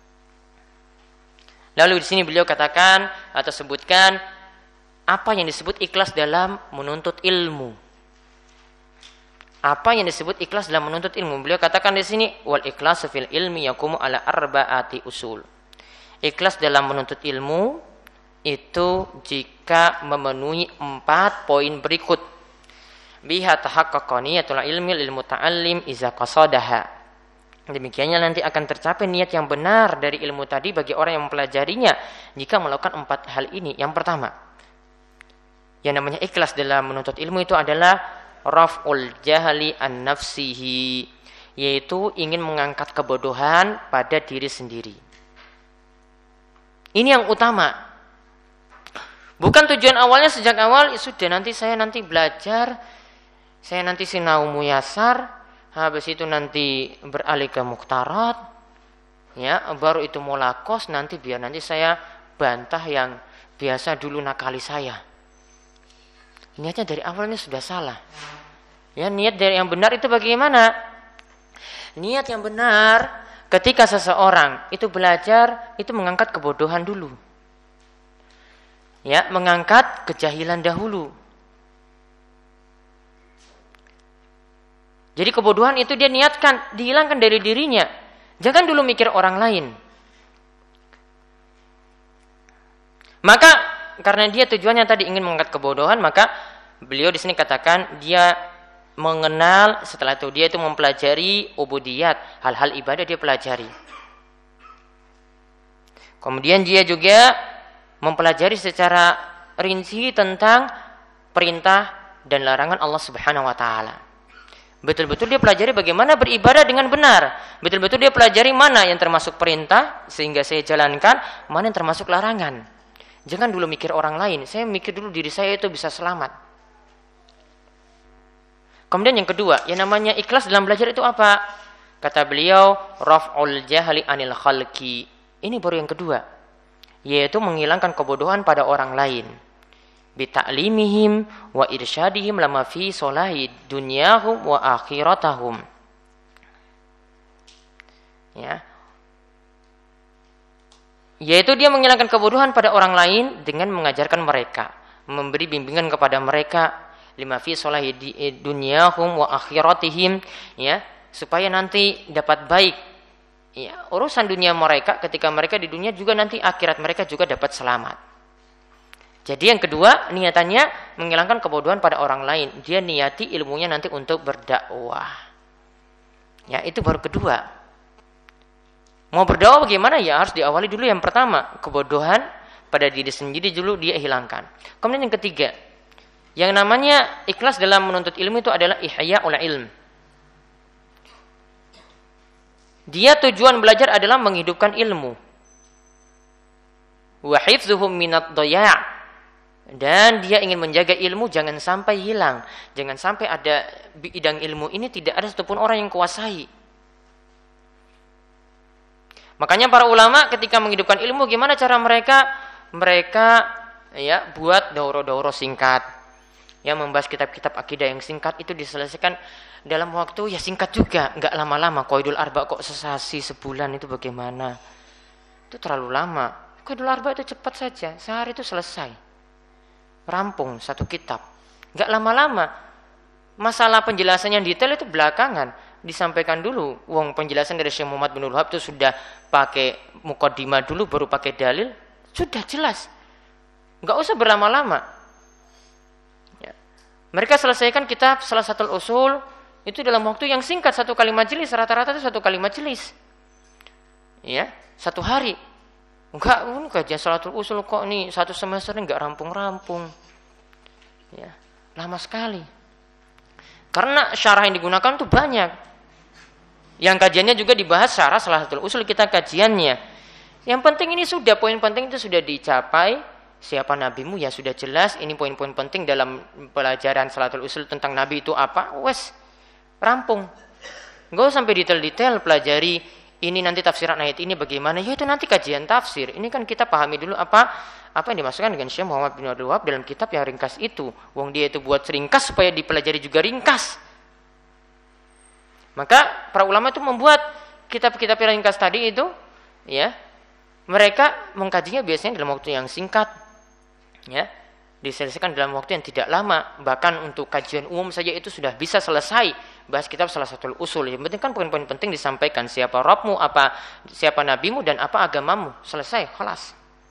Lalu di sini beliau katakan atau sebutkan apa yang disebut ikhlas dalam menuntut ilmu. Apa yang disebut ikhlas dalam menuntut ilmu? Beliau katakan di sini wal ikhlasu fil ilmi yaqumu ala arba'ati usul. Ikhlas dalam menuntut ilmu itu jika memenuhi 4 poin berikut. Biha tahaqqaqa niyatul ilmi lil muta'allim iza qasadaha. Demikiannya nanti akan tercapai niat yang benar dari ilmu tadi bagi orang yang mempelajarinya jika melakukan 4 hal ini. Yang pertama, yang namanya ikhlas dalam menuntut ilmu itu adalah raf'ul jahli an nafsihi, yaitu ingin mengangkat kebodohan pada diri sendiri. Ini yang utama. Bukan tujuan awalnya sejak awal sudah saya nanti belajar, saya nanti sinau muyasar, habis itu nanti beralih ke muktarat, ya, baru itu mulakos, nanti biar nanti saya bantah yang biasa dulu nakali saya. Niatnya dari awalnya sudah salah. Ya, niat dari yang benar itu bagaimana? Niat yang benar ketika seseorang itu belajar itu mengangkat kebodohan dulu. Ya, mengangkat kejahilan dahulu. Jadi kebodohan itu dia niatkan dihilangkan dari dirinya. Jangan dulu mikir orang lain. Maka karena dia tujuannya tadi ingin mengangkat kebodohan, maka beliau di sini katakan dia mengenal, setelah itu dia itu mempelajari ubudiyat, hal-hal ibadah dia pelajari. Kemudian dia juga mempelajari secara rinci tentang perintah dan larangan Allah Subhanahu wa taala. Betul-betul dia pelajari bagaimana beribadah dengan benar. Betul-betul dia pelajari mana yang termasuk perintah sehingga saya jalankan, mana yang termasuk larangan. Jangan dulu mikir orang lain, saya mikir dulu diri saya itu bisa selamat. Kemudian yang kedua, yang namanya ikhlas dalam belajar itu apa? Kata beliau, raf'ul jahli anil khalqi. Ini baru yang kedua, yaitu menghilangkan kebodohan pada orang lain. Bita'limihim wa irsyadihim lama fi solahi dunyahum wa akhiratahum. Ya. Yaitu dia menghilangkan kebodohan pada orang lain dengan mengajarkan mereka, memberi bimbingan kepada mereka lima fi solahi dunyahum wa akhiratihim, ya, supaya nanti dapat baik, ya, urusan dunia mereka ketika mereka di dunia, juga nanti akhirat mereka juga dapat selamat. Jadi yang kedua, niatannya menghilangkan kebodohan pada orang lain. Dia niati ilmunya nanti untuk berdakwah. Ya, itu baru kedua. Mau berdakwah bagaimana? Ya harus diawali dulu yang pertama, kebodohan pada diri sendiri dulu dia hilangkan. Kemudian yang ketiga, yang namanya ikhlas dalam menuntut ilmu itu adalah ihya'ul ilm. Dia tujuan belajar adalah menghidupkan ilmu. Wa hifdzuhum minad dhaya'. Dan dia ingin menjaga ilmu jangan sampai hilang. Jangan sampai ada bidang ilmu ini tidak ada satupun orang yang kuasai. Makanya para ulama ketika menghidupkan ilmu, gimana cara mereka? Mereka ya buat dauro-dauro singkat. Yang membahas kitab-kitab akidah yang singkat itu diselesaikan dalam waktu ya singkat juga, enggak lama-lama. Qaidul Arba kok sesasi sebulan itu bagaimana? Itu terlalu lama. Qaidul Arba itu cepat saja, sehari itu selesai. Rampung satu kitab. Enggak lama-lama. Masalah penjelasan yang detail itu belakangan. Disampaikan dulu. Wong penjelasan dari Syekh Muhammad bin Wahab itu sudah pakai muqaddimah dulu baru pakai dalil. Sudah jelas. Enggak usah berlama-lama. Mereka selesaikan kitab salah satu usul itu dalam waktu yang singkat, 1 kali majelis, rata-rata itu 1 kali majelis. Ya, 1 hari. Enggak, kajian salatul usul kok nih 1 semester enggak rampung-rampung. Ya, lama sekali. Karena syarah yang digunakan itu banyak. Yang kajiannya juga dibahas syarah salatul usul kita kajiannya. Yang penting ini sudah, poin penting itu sudah dicapai. Siapa nabimu ya sudah jelas. Ini poin-poin penting dalam pelajaran salatul usul tentang nabi itu apa. Wes rampung. Enggak usah sampai detail-detail pelajari ini nanti tafsiran ayat ini bagaimana. Ya itu nanti kajian tafsir. Ini kan kita pahami dulu apa yang dimaksudkan dengan Syekh Muhammad bin Abdul Wahab dalam kitab yang ringkas itu. Wong dia itu buat ringkas supaya dipelajari juga ringkas. Maka para ulama itu membuat kitab-kitab yang ringkas tadi itu ya. Mereka mengkajinya biasanya dalam waktu yang singkat. Ya, diselesaikan dalam waktu yang tidak lama. Bahkan untuk kajian umum saja itu sudah bisa selesai bahas kitab salah satu usul. Yang penting kan poin-poin penting disampaikan. Siapa Rabbmu, siapa nabimu, dan apa agamamu. Selesai, khalas.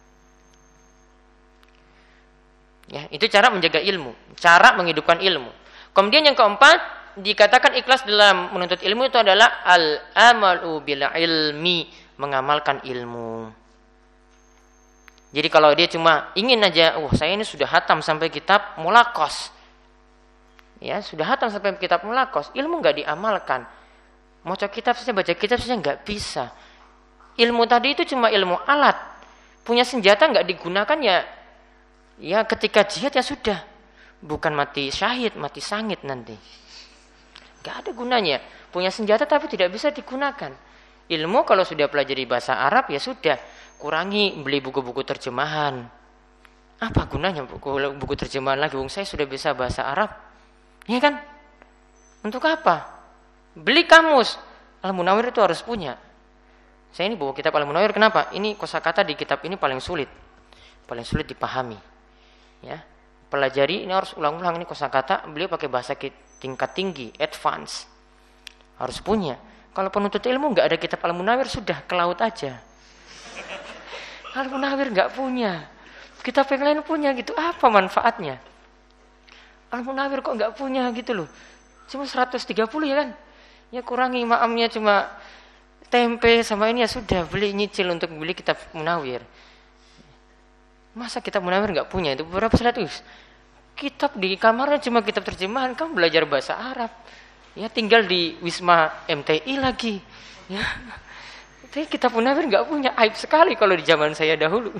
Ya, itu cara menjaga ilmu, cara menghidupkan ilmu. Kemudian yang keempat, dikatakan ikhlas dalam menuntut ilmu itu adalah al-amalu bil ilmi, mengamalkan ilmu. Jadi kalau dia cuma ingin aja, saya ini sudah hatam sampai kitab mulakos. Ya, sudah hatam sampai kitab mulakos, ilmu enggak diamalkan. Mau kitab saja, baca kitab saja enggak bisa. Ilmu tadi itu cuma ilmu alat. Punya senjata enggak digunakan ya ketika jihad ya sudah. Bukan mati syahid, mati sangit nanti. Enggak ada gunanya. Punya senjata tapi tidak bisa digunakan. Ilmu kalau sudah pelajari bahasa Arab ya sudah. Kurangi beli buku-buku terjemahan. Apa gunanya buku terjemahan lagi? Saya sudah bisa bahasa Arab. Ya kan? Untuk apa? Beli kamus. Al-Munawwir itu harus punya. Saya ini bawa kitab Al-Munawwir kenapa? Ini kosakata di kitab ini paling sulit. Paling sulit dipahami. Ya. Pelajari ini harus ulang-ulang ini kosakata. Beliau pakai bahasa tingkat tinggi, advance. Harus punya. Kalau penuntut ilmu enggak ada kitab Al-Munawwir sudah ke laut aja. Al-Munawwir enggak punya. Kitab yang lain punya gitu. Apa manfaatnya? Al-Munawwir kok enggak punya gitu loh. Cuma 130 ya kan? Ya kurangi maamnya cuma tempe sama ini ya sudah beli nyicil untuk beli kitab Munawwir. Masa kitab Munawwir enggak punya? Itu berapa 100? Kitab di kamarnya cuma kitab terjemahan. Kamu belajar bahasa Arab. Ya tinggal di Wisma MTI lagi. Ya. Tapi kitab Munawwir enggak punya, aib sekali kalau di zaman saya dahulu.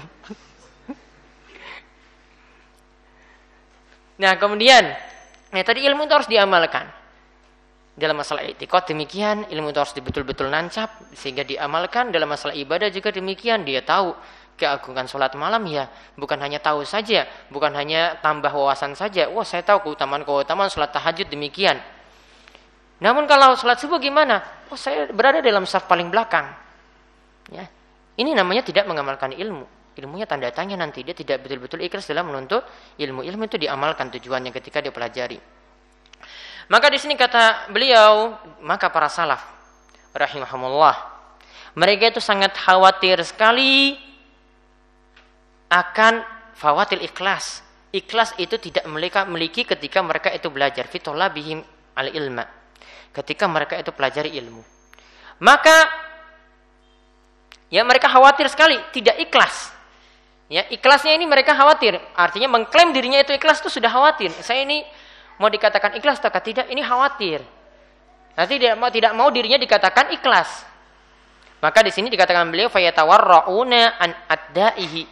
Nah, kemudian tadi ilmu itu harus diamalkan. Dalam masalah i'tiqad demikian, ilmu itu harus betul-betul nancap sehingga diamalkan. Dalam masalah ibadah juga demikian, dia tahu keagungan salat malam ya, bukan hanya tahu saja, bukan hanya tambah wawasan saja. Wah, saya tahu keutamaan salat tahajud demikian. Namun kalau salat subuh gimana? Saya berada dalam saf paling belakang. Ya, ini namanya tidak mengamalkan ilmu. Ilmunya tanda tanya nanti. Dia tidak betul-betul ikhlas dalam menuntut ilmu. Ilmu itu diamalkan tujuannya ketika dia pelajari. Maka di sini kata beliau, maka para salaf rahimahumullah, mereka itu sangat khawatir sekali akan fawatil ikhlas. Ikhlas itu tidak mereka miliki ketika mereka itu belajar fitolabihim al-ilma. Ketika mereka itu pelajari ilmu. Maka Ya, mereka khawatir sekali, tidak ikhlas. Ya, ikhlasnya ini mereka khawatir. Artinya mengklaim dirinya itu ikhlas itu sudah khawatir. Saya ini mau dikatakan ikhlas atau tidak, ini khawatir. Nanti tidak mau dirinya dikatakan ikhlas. Maka di sini dikatakan beliau fayatawarrauna an addaihi.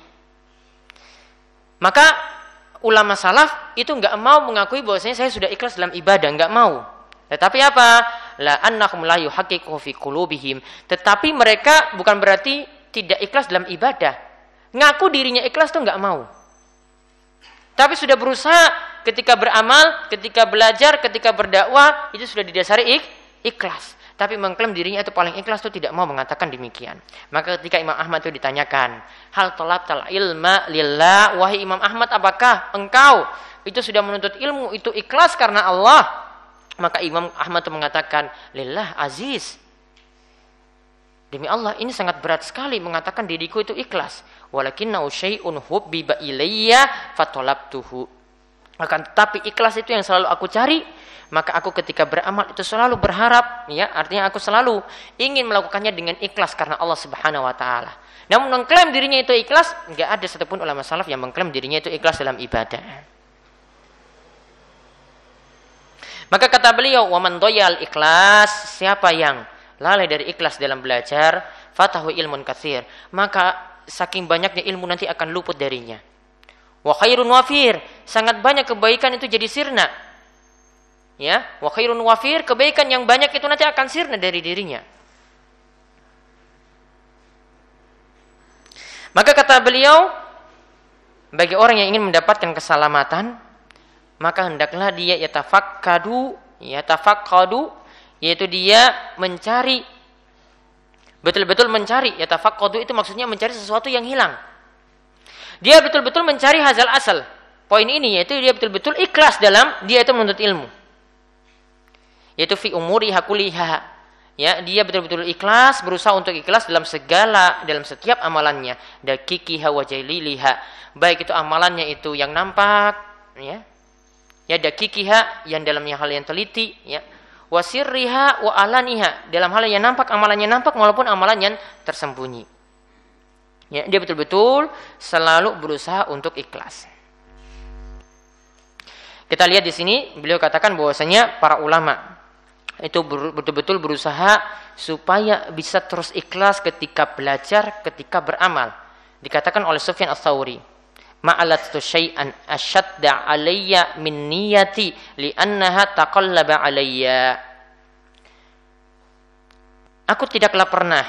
Maka ulama salaf itu enggak mau mengakui bahwasanya saya sudah ikhlas dalam ibadah, enggak mau. Tetapi apa? La annahum la yuhaqqiqu fi qulubihim. Tetapi mereka bukan berarti tidak ikhlas dalam ibadah. Ngaku dirinya ikhlas itu enggak mau. Tapi sudah berusaha ketika beramal, ketika belajar, ketika berdakwah itu sudah didasari ikhlas. Tapi mengklaim dirinya itu paling ikhlas itu tidak mau mengatakan demikian. Maka ketika Imam Ahmad itu ditanyakan, hal talabtal ilma lillah, wahai Imam Ahmad, apakah engkau itu sudah menuntut ilmu itu ikhlas karena Allah? Maka Imam Ahmad itu mengatakan, lillah aziz. Demi Allah, ini sangat berat sekali mengatakan diriku itu ikhlas. Walakinnau syai'un hubbiba ilayya fatalabtuhu. Akan tetapi ikhlas itu yang selalu aku cari, maka aku ketika beramal itu selalu berharap, ya, artinya aku selalu ingin melakukannya dengan ikhlas karena Allah Subhanahu wa taala. Namun mengklaim dirinya itu ikhlas, enggak ada satupun ulama salaf yang mengklaim dirinya itu ikhlas dalam ibadah. Maka kata beliau, "Wa man dhayal ikhlas," siapa yang lalai dari ikhlas dalam belajar, fatahu ilmun katsir, maka saking banyaknya ilmu nanti akan luput darinya. Wa khairun wafir, sangat banyak kebaikan itu jadi sirna. Ya, wa khairun wafir, kebaikan yang banyak itu nanti akan sirna dari dirinya. Maka kata beliau, bagi orang yang ingin mendapatkan keselamatan, maka hendaklah dia yatafakkadu, yaitu dia mencari, betul-betul mencari. Yatafakkadu itu maksudnya mencari sesuatu yang hilang. Dia betul-betul mencari hazal asal. Poin ini yaitu dia betul-betul ikhlas dalam dia itu menuntut ilmu. Yaitu fi umuri hakuliha. Ya, dia betul-betul ikhlas, berusaha untuk ikhlas dalam setiap amalannya. Dakikiha wa jaililiha. Baik itu amalannya itu yang nampak, ya. Ya, dakikiha yang dalamnya hal yang teliti, ya. Wa sirriha wa alaniha, dalam hal yang nampak, amalannya nampak walaupun amalan yang tersembunyi. Ya, dia betul-betul selalu berusaha untuk ikhlas. Kita lihat di sini beliau katakan bahwasanya para ulama itu betul-betul berusaha supaya bisa terus ikhlas ketika belajar, ketika beramal. Dikatakan oleh Sufyan Ats-Tsauri, "Ma'alatu syai'an asyadda 'alayya min niyati li'annaha taqallaba 'alayya." Aku tidaklah pernah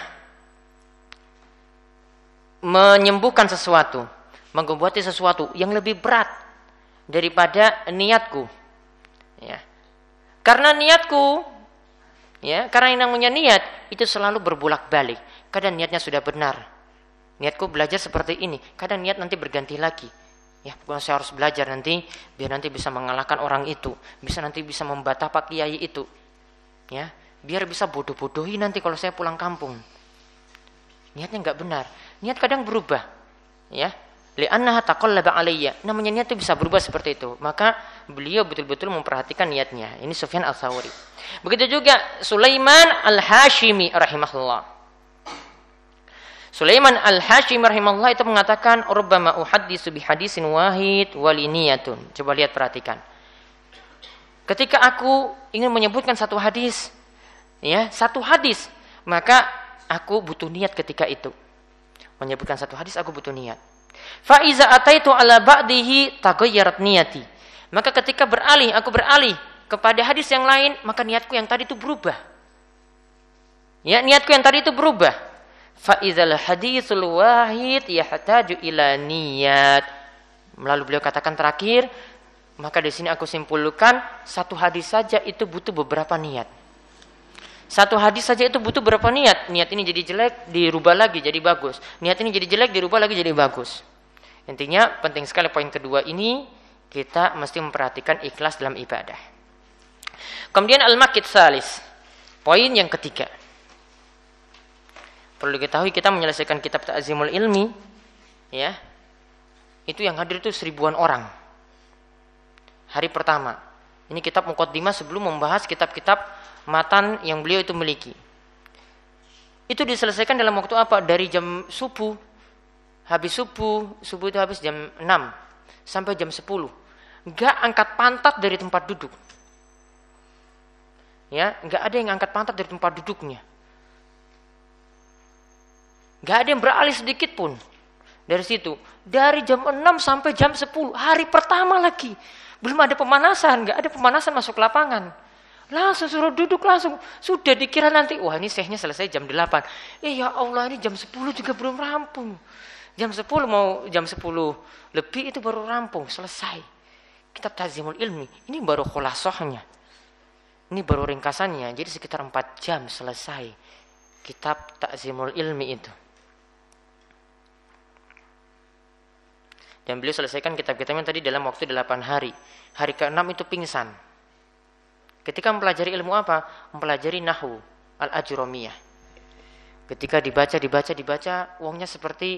menyembuhkan sesuatu, mengobati sesuatu yang lebih berat daripada niatku. Ya. Karena niatku, ya, karena yang namanya niat itu selalu berbolak-balik. Kadang niatnya sudah benar. Niatku belajar seperti ini, kadang niat nanti berganti lagi. Ya, pokoknya saya harus belajar nanti biar nanti bisa mengalahkan orang itu, nanti bisa membantah pak kiai itu. Ya, biar bisa bodoh-bodohi nanti kalau saya pulang kampung. Niatnya enggak benar. Niat kadang berubah, ya. Li'annaha taqallaba 'alayya. Namanya niat itu bisa berubah seperti itu. Maka beliau betul-betul memperhatikan niatnya. Ini Sufyan Ats-Tsauri. Begitu juga Sulaiman Al-Hashimi rahimahullah. Sulaiman Al-Hashimi rahimahullah itu mengatakan, "Rubbama uhaddisu bi hadisin wahid wa li niyatun." Coba lihat, perhatikan. Ketika aku ingin menyebutkan satu hadis, ya, satu hadis, maka aku butuh niat ketika itu. Menyebutkan satu hadis aku butuh niat. Fa iza ataitu ala ba'dihi taghayyarat niyati. Maka ketika aku beralih kepada hadis yang lain, maka niatku yang tadi itu berubah. Ya, niatku yang tadi itu berubah. Fa idzal haditsul wahid yahtaju ila niyat. Lalu beliau katakan terakhir, maka di sini aku simpulkan satu hadis saja itu butuh beberapa niat. Satu hadis saja itu butuh berapa niat? Niat ini jadi jelek, dirubah lagi jadi bagus. Niat ini jadi jelek, dirubah lagi jadi bagus. Intinya penting sekali poin kedua ini, kita mesti memperhatikan ikhlas dalam ibadah. Kemudian al-maqid salis. Poin yang ketiga. Perlu diketahui kita menyelesaikan kitab Ta'zimul Ilmi, ya. Itu yang hadir itu 1000-an orang. Hari pertama. Ini kitab muqaddimah sebelum membahas kitab-kitab matan yang beliau itu miliki. Itu diselesaikan dalam waktu apa? Dari jam subuh. Habis subuh itu habis jam 6 sampai jam 10. Enggak angkat pantat dari tempat duduk. Ya, enggak ada yang angkat pantat dari tempat duduknya. Enggak ada yang beralih sedikit pun. Dari situ, dari jam 6 sampai jam 10, hari pertama lagi. Belum ada pemanasan, enggak ada pemanasan masuk lapangan. Langsung suruh duduk langsung. Sudah dikira nanti, wah ini sehnya selesai jam 8. Ya Allah, ini jam 10 juga belum rampung. Jam 10 mau jam 10 lebih itu baru rampung, selesai. Kitab Ta'zimul Ilmi, ini baru khulasohnya. Ini baru ringkasannya, jadi sekitar 4 jam selesai. Kitab Ta'zimul Ilmi itu. Dan beliau selesaikan kitab-kitabnya tadi dalam waktu 8 hari. Hari ke-6 itu pingsan. Ketika mempelajari ilmu apa? Mempelajari Nahwu Al-Ajurumiyah. Ketika dibaca, uangnya seperti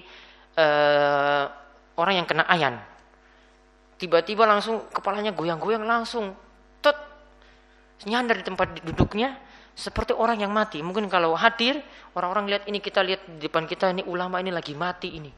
orang yang kena ayan. Tiba-tiba langsung kepalanya goyang-goyang langsung. Nyandar di tempat duduknya seperti orang yang mati. Mungkin kalau hadir, orang-orang lihat ini, kita lihat di depan kita, ini ulama ini lagi mati ini.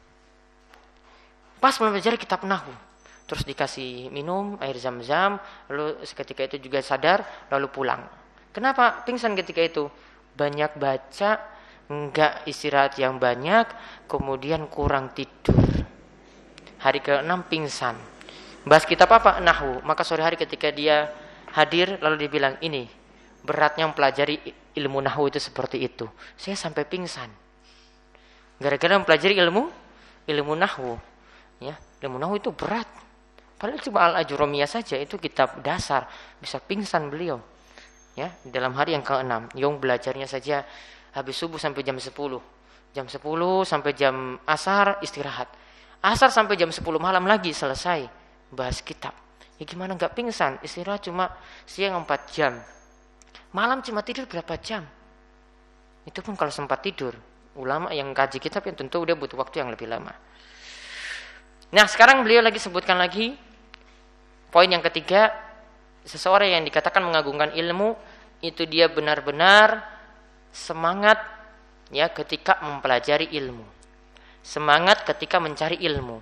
Pas mempelajari kitab Nahwu, terus dikasih minum air zam-zam, lalu seketika itu juga sadar, lalu pulang. Kenapa pingsan ketika itu? Banyak baca, enggak istirahat yang banyak, kemudian kurang tidur. Hari ke-6 pingsan. Bahas kitab apa? Nahwu. Maka sore hari ketika dia hadir, lalu dia bilang, ini beratnya mempelajari ilmu Nahwu itu seperti itu. Saya sampai pingsan. Gara-gara mempelajari ilmu Nahwu. Ya, ilmu Nahwu itu berat. Padahal cuma Al-Ajurumiyah saja, itu kitab dasar, bisa pingsan beliau. Ya, dalam hari yang ke-6, yang belajarnya saja habis subuh sampai jam 10. Jam 10 sampai jam asar istirahat. Asar sampai jam 10 malam lagi selesai bahas kitab. Ya gimana enggak pingsan? Istirahat cuma siang 4 jam. Malam cuma tidur berapa jam? Itu pun kalau sempat tidur. Ulama yang kaji kitab yang tentu udah butuh waktu yang lebih lama. Nah, sekarang beliau lagi sebutkan lagi poin yang ketiga, seseorang yang dikatakan mengagungkan ilmu itu dia benar-benar semangat ya ketika mempelajari ilmu. Semangat ketika mencari ilmu.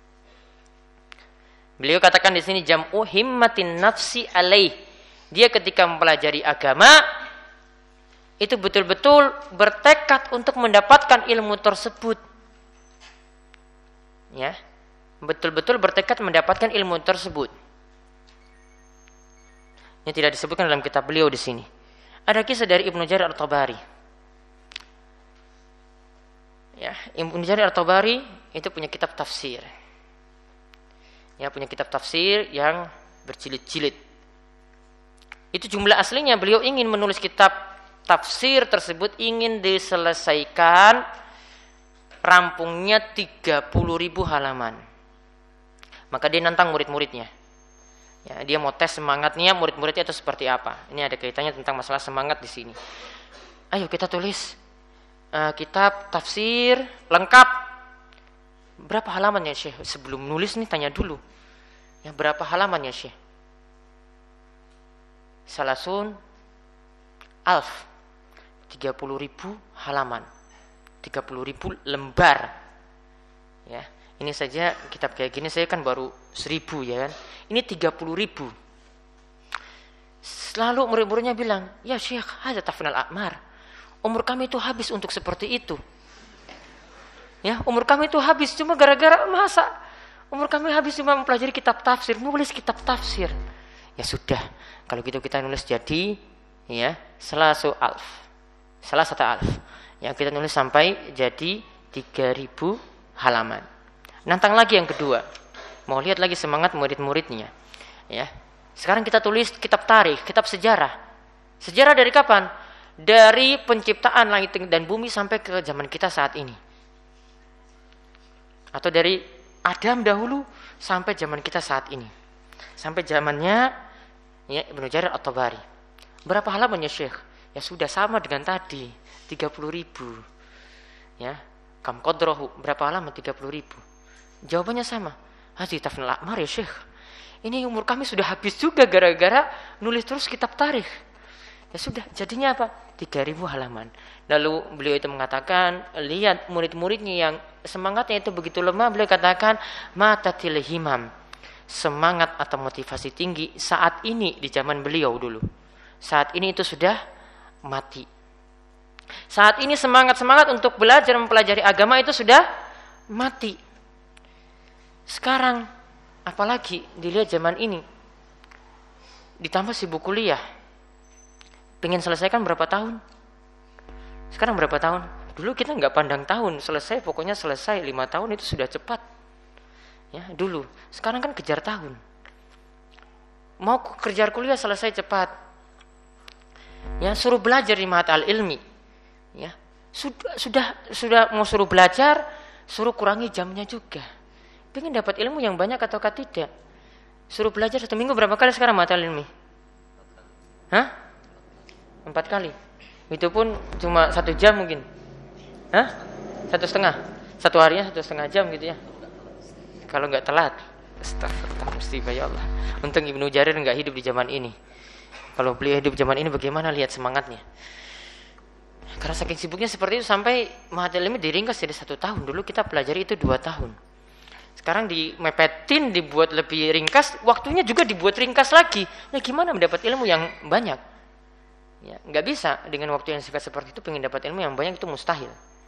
Beliau katakan di sini jam'u himmatin nafsi alaih. Dia ketika mempelajari agama itu betul-betul bertekad untuk mendapatkan ilmu tersebut. Ya. Betul-betul bertekad mendapatkan ilmu tersebut. Ini tidak disebutkan dalam kitab beliau di sini. Ada kisah dari Ibnu Jarir At-Tabari. Ya, Ibnu Jarir At-Tabari itu punya kitab tafsir. Ya, punya kitab tafsir yang berjilid-jilid. Itu jumlah aslinya beliau ingin menulis kitab tafsir tersebut ingin diselesaikan rampungnya 30.000 halaman. Maka dia nantang murid-muridnya. Ya, dia mau tes semangatnya murid-muridnya itu seperti apa. Ini ada kaitannya tentang masalah semangat di sini. Ayo kita tulis kitab tafsir lengkap. Berapa halamannya Syekh? Sebelum nulis nih tanya dulu. Ya, berapa halamannya Syekh? Salasun alf. 30.000 halaman. 30.000 lembar. Ya. Ini saja kitab kayak gini saya kan baru 1.000 ya kan. Ini 30.000. Selalu murid-muridnya bilang, ya Syekh, hadza tafnal a'mar. Umur kami itu habis untuk seperti itu. Ya, umur kami itu habis cuma gara-gara masa. Umur kami habis cuma mempelajari kitab tafsir, nulis kitab tafsir. Ya sudah, kalau gitu kita nulis jadi ya salah satu alf. Ya kita nulis sampai jadi 3.000 halaman. Nantang lagi yang kedua. Mau lihat lagi semangat murid-muridnya. Ya. Sekarang kita tulis kitab tarikh, kitab sejarah. Sejarah dari kapan? Dari penciptaan langit dan bumi sampai ke zaman kita saat ini. Atau dari Adam dahulu sampai zaman kita saat ini. Sampai zamannya ya Ibnu Jarir At-Tabari. Berapa halamannya Syekh? Ya sudah sama dengan tadi, 30.000. Ya. Kam qadrohu, berapa halaman? 30.000. Jawabannya sama. Hadzi tafnal a'mar ya Syekh. Ini umur kami sudah habis juga gara-gara nulis terus kitab tarikh. Ya sudah, jadinya apa? 3.000 halaman. Lalu beliau itu mengatakan, lihat murid-muridnya yang semangatnya itu begitu lemah, beliau katakan, matatil himam. Semangat atau motivasi tinggi saat ini di zaman beliau dulu. Saat ini itu sudah mati. Saat ini semangat-semangat untuk belajar mempelajari agama itu sudah mati. Sekarang apalagi dilihat zaman ini. Ditambah sibuk kuliah. Pengen selesaikan berapa tahun? Sekarang berapa tahun? Dulu kita nggak pandang tahun, selesai pokoknya selesai 5 tahun itu sudah cepat. Ya, dulu. Sekarang kan kejar tahun. Mau kejar kuliah selesai cepat. Ya, suruh belajar di mahat al-ilmi. Ya. Sudah mau suruh belajar, suruh kurangi jamnya juga. Pengen dapat ilmu yang banyak ataukah tidak? Suruh belajar 1 minggu berapa kali sekarang mahat al-ilmi? Hah? 4 kali. Itu pun cuma 1 jam mungkin. 1,5. 1 harinya 1,5 jam gitu ya. Kalau nggak telat. Astagfirullah, ya Allah. Untung Ibnu Jarir nggak hidup di zaman ini. Kalau beliau hidup zaman ini bagaimana lihat semangatnya. Karena saking sibuknya seperti itu sampai mahathir ilmi diringkas jadi 1 tahun. Dulu kita pelajari itu 2 tahun. Sekarang dimepetin, dibuat lebih ringkas, waktunya juga dibuat ringkas lagi. Ya gimana mendapat ilmu yang banyak? Ya, nggak bisa dengan waktu yang singkat seperti itu pengen dapat ilmu yang banyak itu mustahil.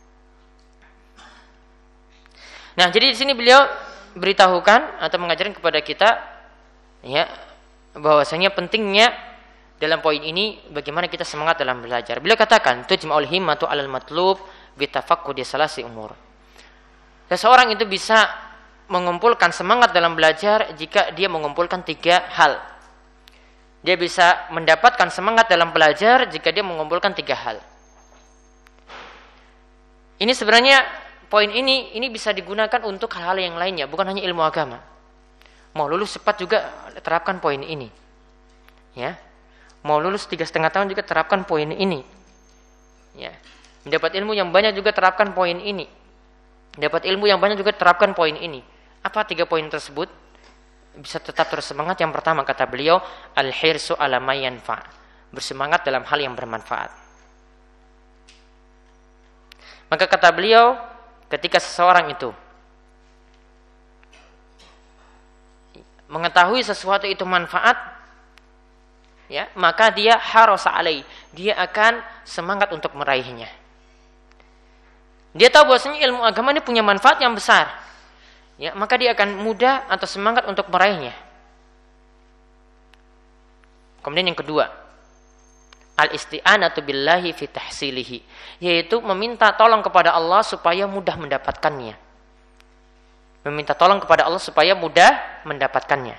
Nah, jadi di sini beliau beritahukan atau mengajarkan kepada kita ya bahwasanya pentingnya dalam poin ini bagaimana kita semangat dalam belajar. Beliau katakan, tujma'ul himmatu 'alal matlub bi tafaqqudi salasi umur. Seseorang itu bisa mengumpulkan semangat dalam belajar jika dia mengumpulkan 3 hal. Dia bisa mendapatkan semangat dalam belajar jika dia mengumpulkan 3 hal. Ini sebenarnya poin ini bisa digunakan untuk hal-hal yang lainnya, bukan hanya ilmu agama. Mau lulus cepat juga terapkan poin ini. Ya. Mau lulus 3,5 tahun juga terapkan poin ini. Ya. Mendapat ilmu yang banyak juga terapkan poin ini. Dapat ilmu yang banyak juga terapkan poin ini. Apa 3 poin tersebut? Bisa tetap tersemangat. Yang pertama kata beliau, al-hirsu ala ma yanfa. Bersemangat dalam hal yang bermanfaat. Maka kata beliau, ketika seseorang itu mengetahui sesuatu itu manfaat, ya, maka dia harasa alai, dia akan semangat untuk meraihnya. Dia tahu bahwasanya ilmu agama ini punya manfaat yang besar. Ya, maka dia akan mudah atau semangat untuk meraihnya. Kemudian yang kedua, al-isti'anatu billahi fi tahsilihi, yaitu meminta tolong kepada Allah supaya mudah mendapatkannya. Meminta tolong kepada Allah supaya mudah mendapatkannya.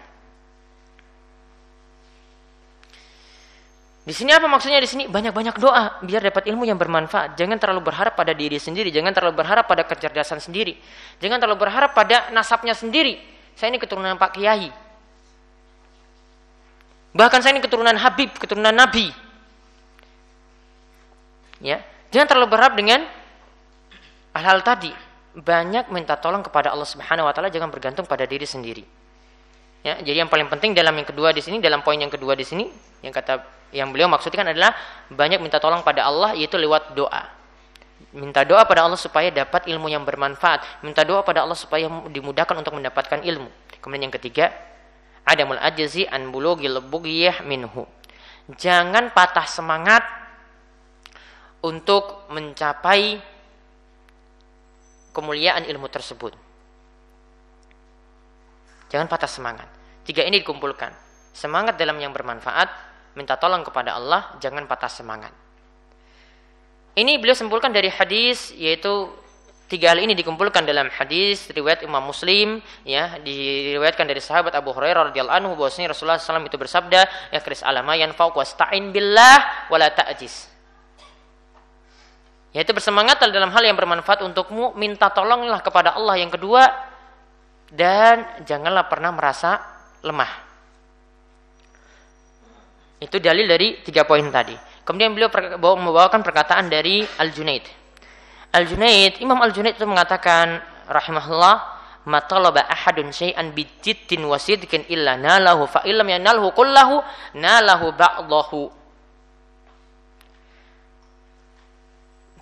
Di sini apa maksudnya? Di sini banyak-banyak doa biar dapat ilmu yang bermanfaat. Jangan terlalu berharap pada diri sendiri, jangan terlalu berharap pada kecerdasan sendiri. Jangan terlalu berharap pada nasabnya sendiri. Saya ini keturunan Pak Kiai. Bahkan saya ini keturunan Habib, keturunan Nabi. Ya, jangan terlalu berharap dengan hal-hal tadi. Banyak minta tolong kepada Allah Subhanahu wa taala, jangan bergantung pada diri sendiri. Ya, jadi yang paling penting dalam yang kedua di sini, dalam poin yang kedua di sini, yang beliau maksudkan adalah banyak minta tolong pada Allah, yaitu lewat doa. Minta doa pada Allah supaya dapat ilmu yang bermanfaat. Minta doa pada Allah supaya dimudahkan untuk mendapatkan ilmu. Kemudian yang ketiga, adamul ajzi an bulughil bughiyah minhu. Jangan patah semangat untuk mencapai kemuliaan ilmu tersebut. Jangan patah semangat. 3 ini dikumpulkan. Semangat dalam yang bermanfaat, minta tolong kepada Allah, jangan patah semangat. Ini beliau simpulkan dari hadis, yaitu 3 hal ini dikumpulkan dalam hadis riwayat Imam Muslim, ya, diriwayatkan dari sahabat Abu Hurairah radhiyallahu anhu bahwasanya Rasulullah SAW itu bersabda, "Ikhris ala ma yanfa'uk wasta'in billah wa la ta'jiz." Yaitu bersemangat dalam hal yang bermanfaat untukmu, minta tolonglah kepada Allah. Yang kedua, dan janganlah pernah merasa lemah. Itu dalil dari 3 poin tadi. Kemudian beliau membawakan perkataan dari Al-Junaid. Imam Al-Junaid itu mengatakan rahimahullah, "Ma talaba ahadun syai'an bijiddin wa sidqin illa nalahu fa illam yanalhu kullahu nalahu ba'dahu."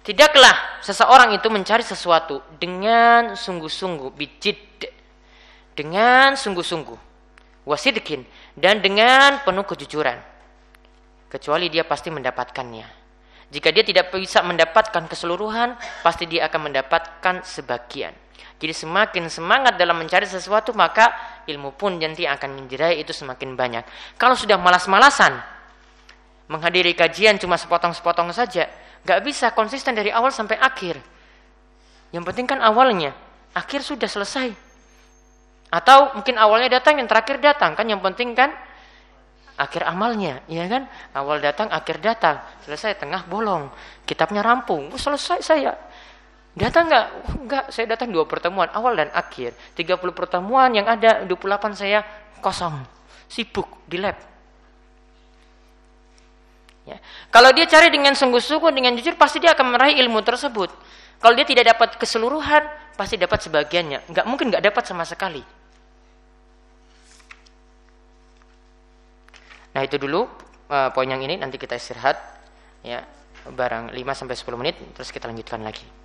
Tidaklah seseorang itu mencari sesuatu dengan sungguh-sungguh, bijid, dengan sungguh-sungguh, wasidkin, dan dengan penuh kejujuran, kecuali dia pasti mendapatkannya. Jika dia tidak bisa mendapatkan keseluruhan, pasti dia akan mendapatkan sebagian. Jadi semakin semangat dalam mencari sesuatu, maka ilmu pun nanti akan menjerai itu semakin banyak. Kalau sudah malas-malasan menghadiri kajian cuma sepotong-sepotong saja, gak bisa konsisten dari awal sampai akhir. Yang penting kan awalnya, akhir sudah selesai. Atau mungkin awalnya datang, yang terakhir datang, kan yang penting kan akhir amalnya, ya kan? Awal datang, akhir datang, selesai, tengah bolong, kitabnya rampung, selesai saya. Datang enggak? Enggak, saya datang 2 pertemuan, awal dan akhir. 30 pertemuan yang ada 28 saya kosong, sibuk di lab. Ya. Kalau dia cari dengan sungguh-sungguh, dengan jujur, pasti dia akan meraih ilmu tersebut. Kalau dia tidak dapat keseluruhan, pasti dapat sebagiannya. Enggak mungkin enggak dapat sama sekali. Nah, itu dulu poin yang ini, nanti kita istirahat ya barang 5 sampai 10 menit terus kita lanjutkan lagi.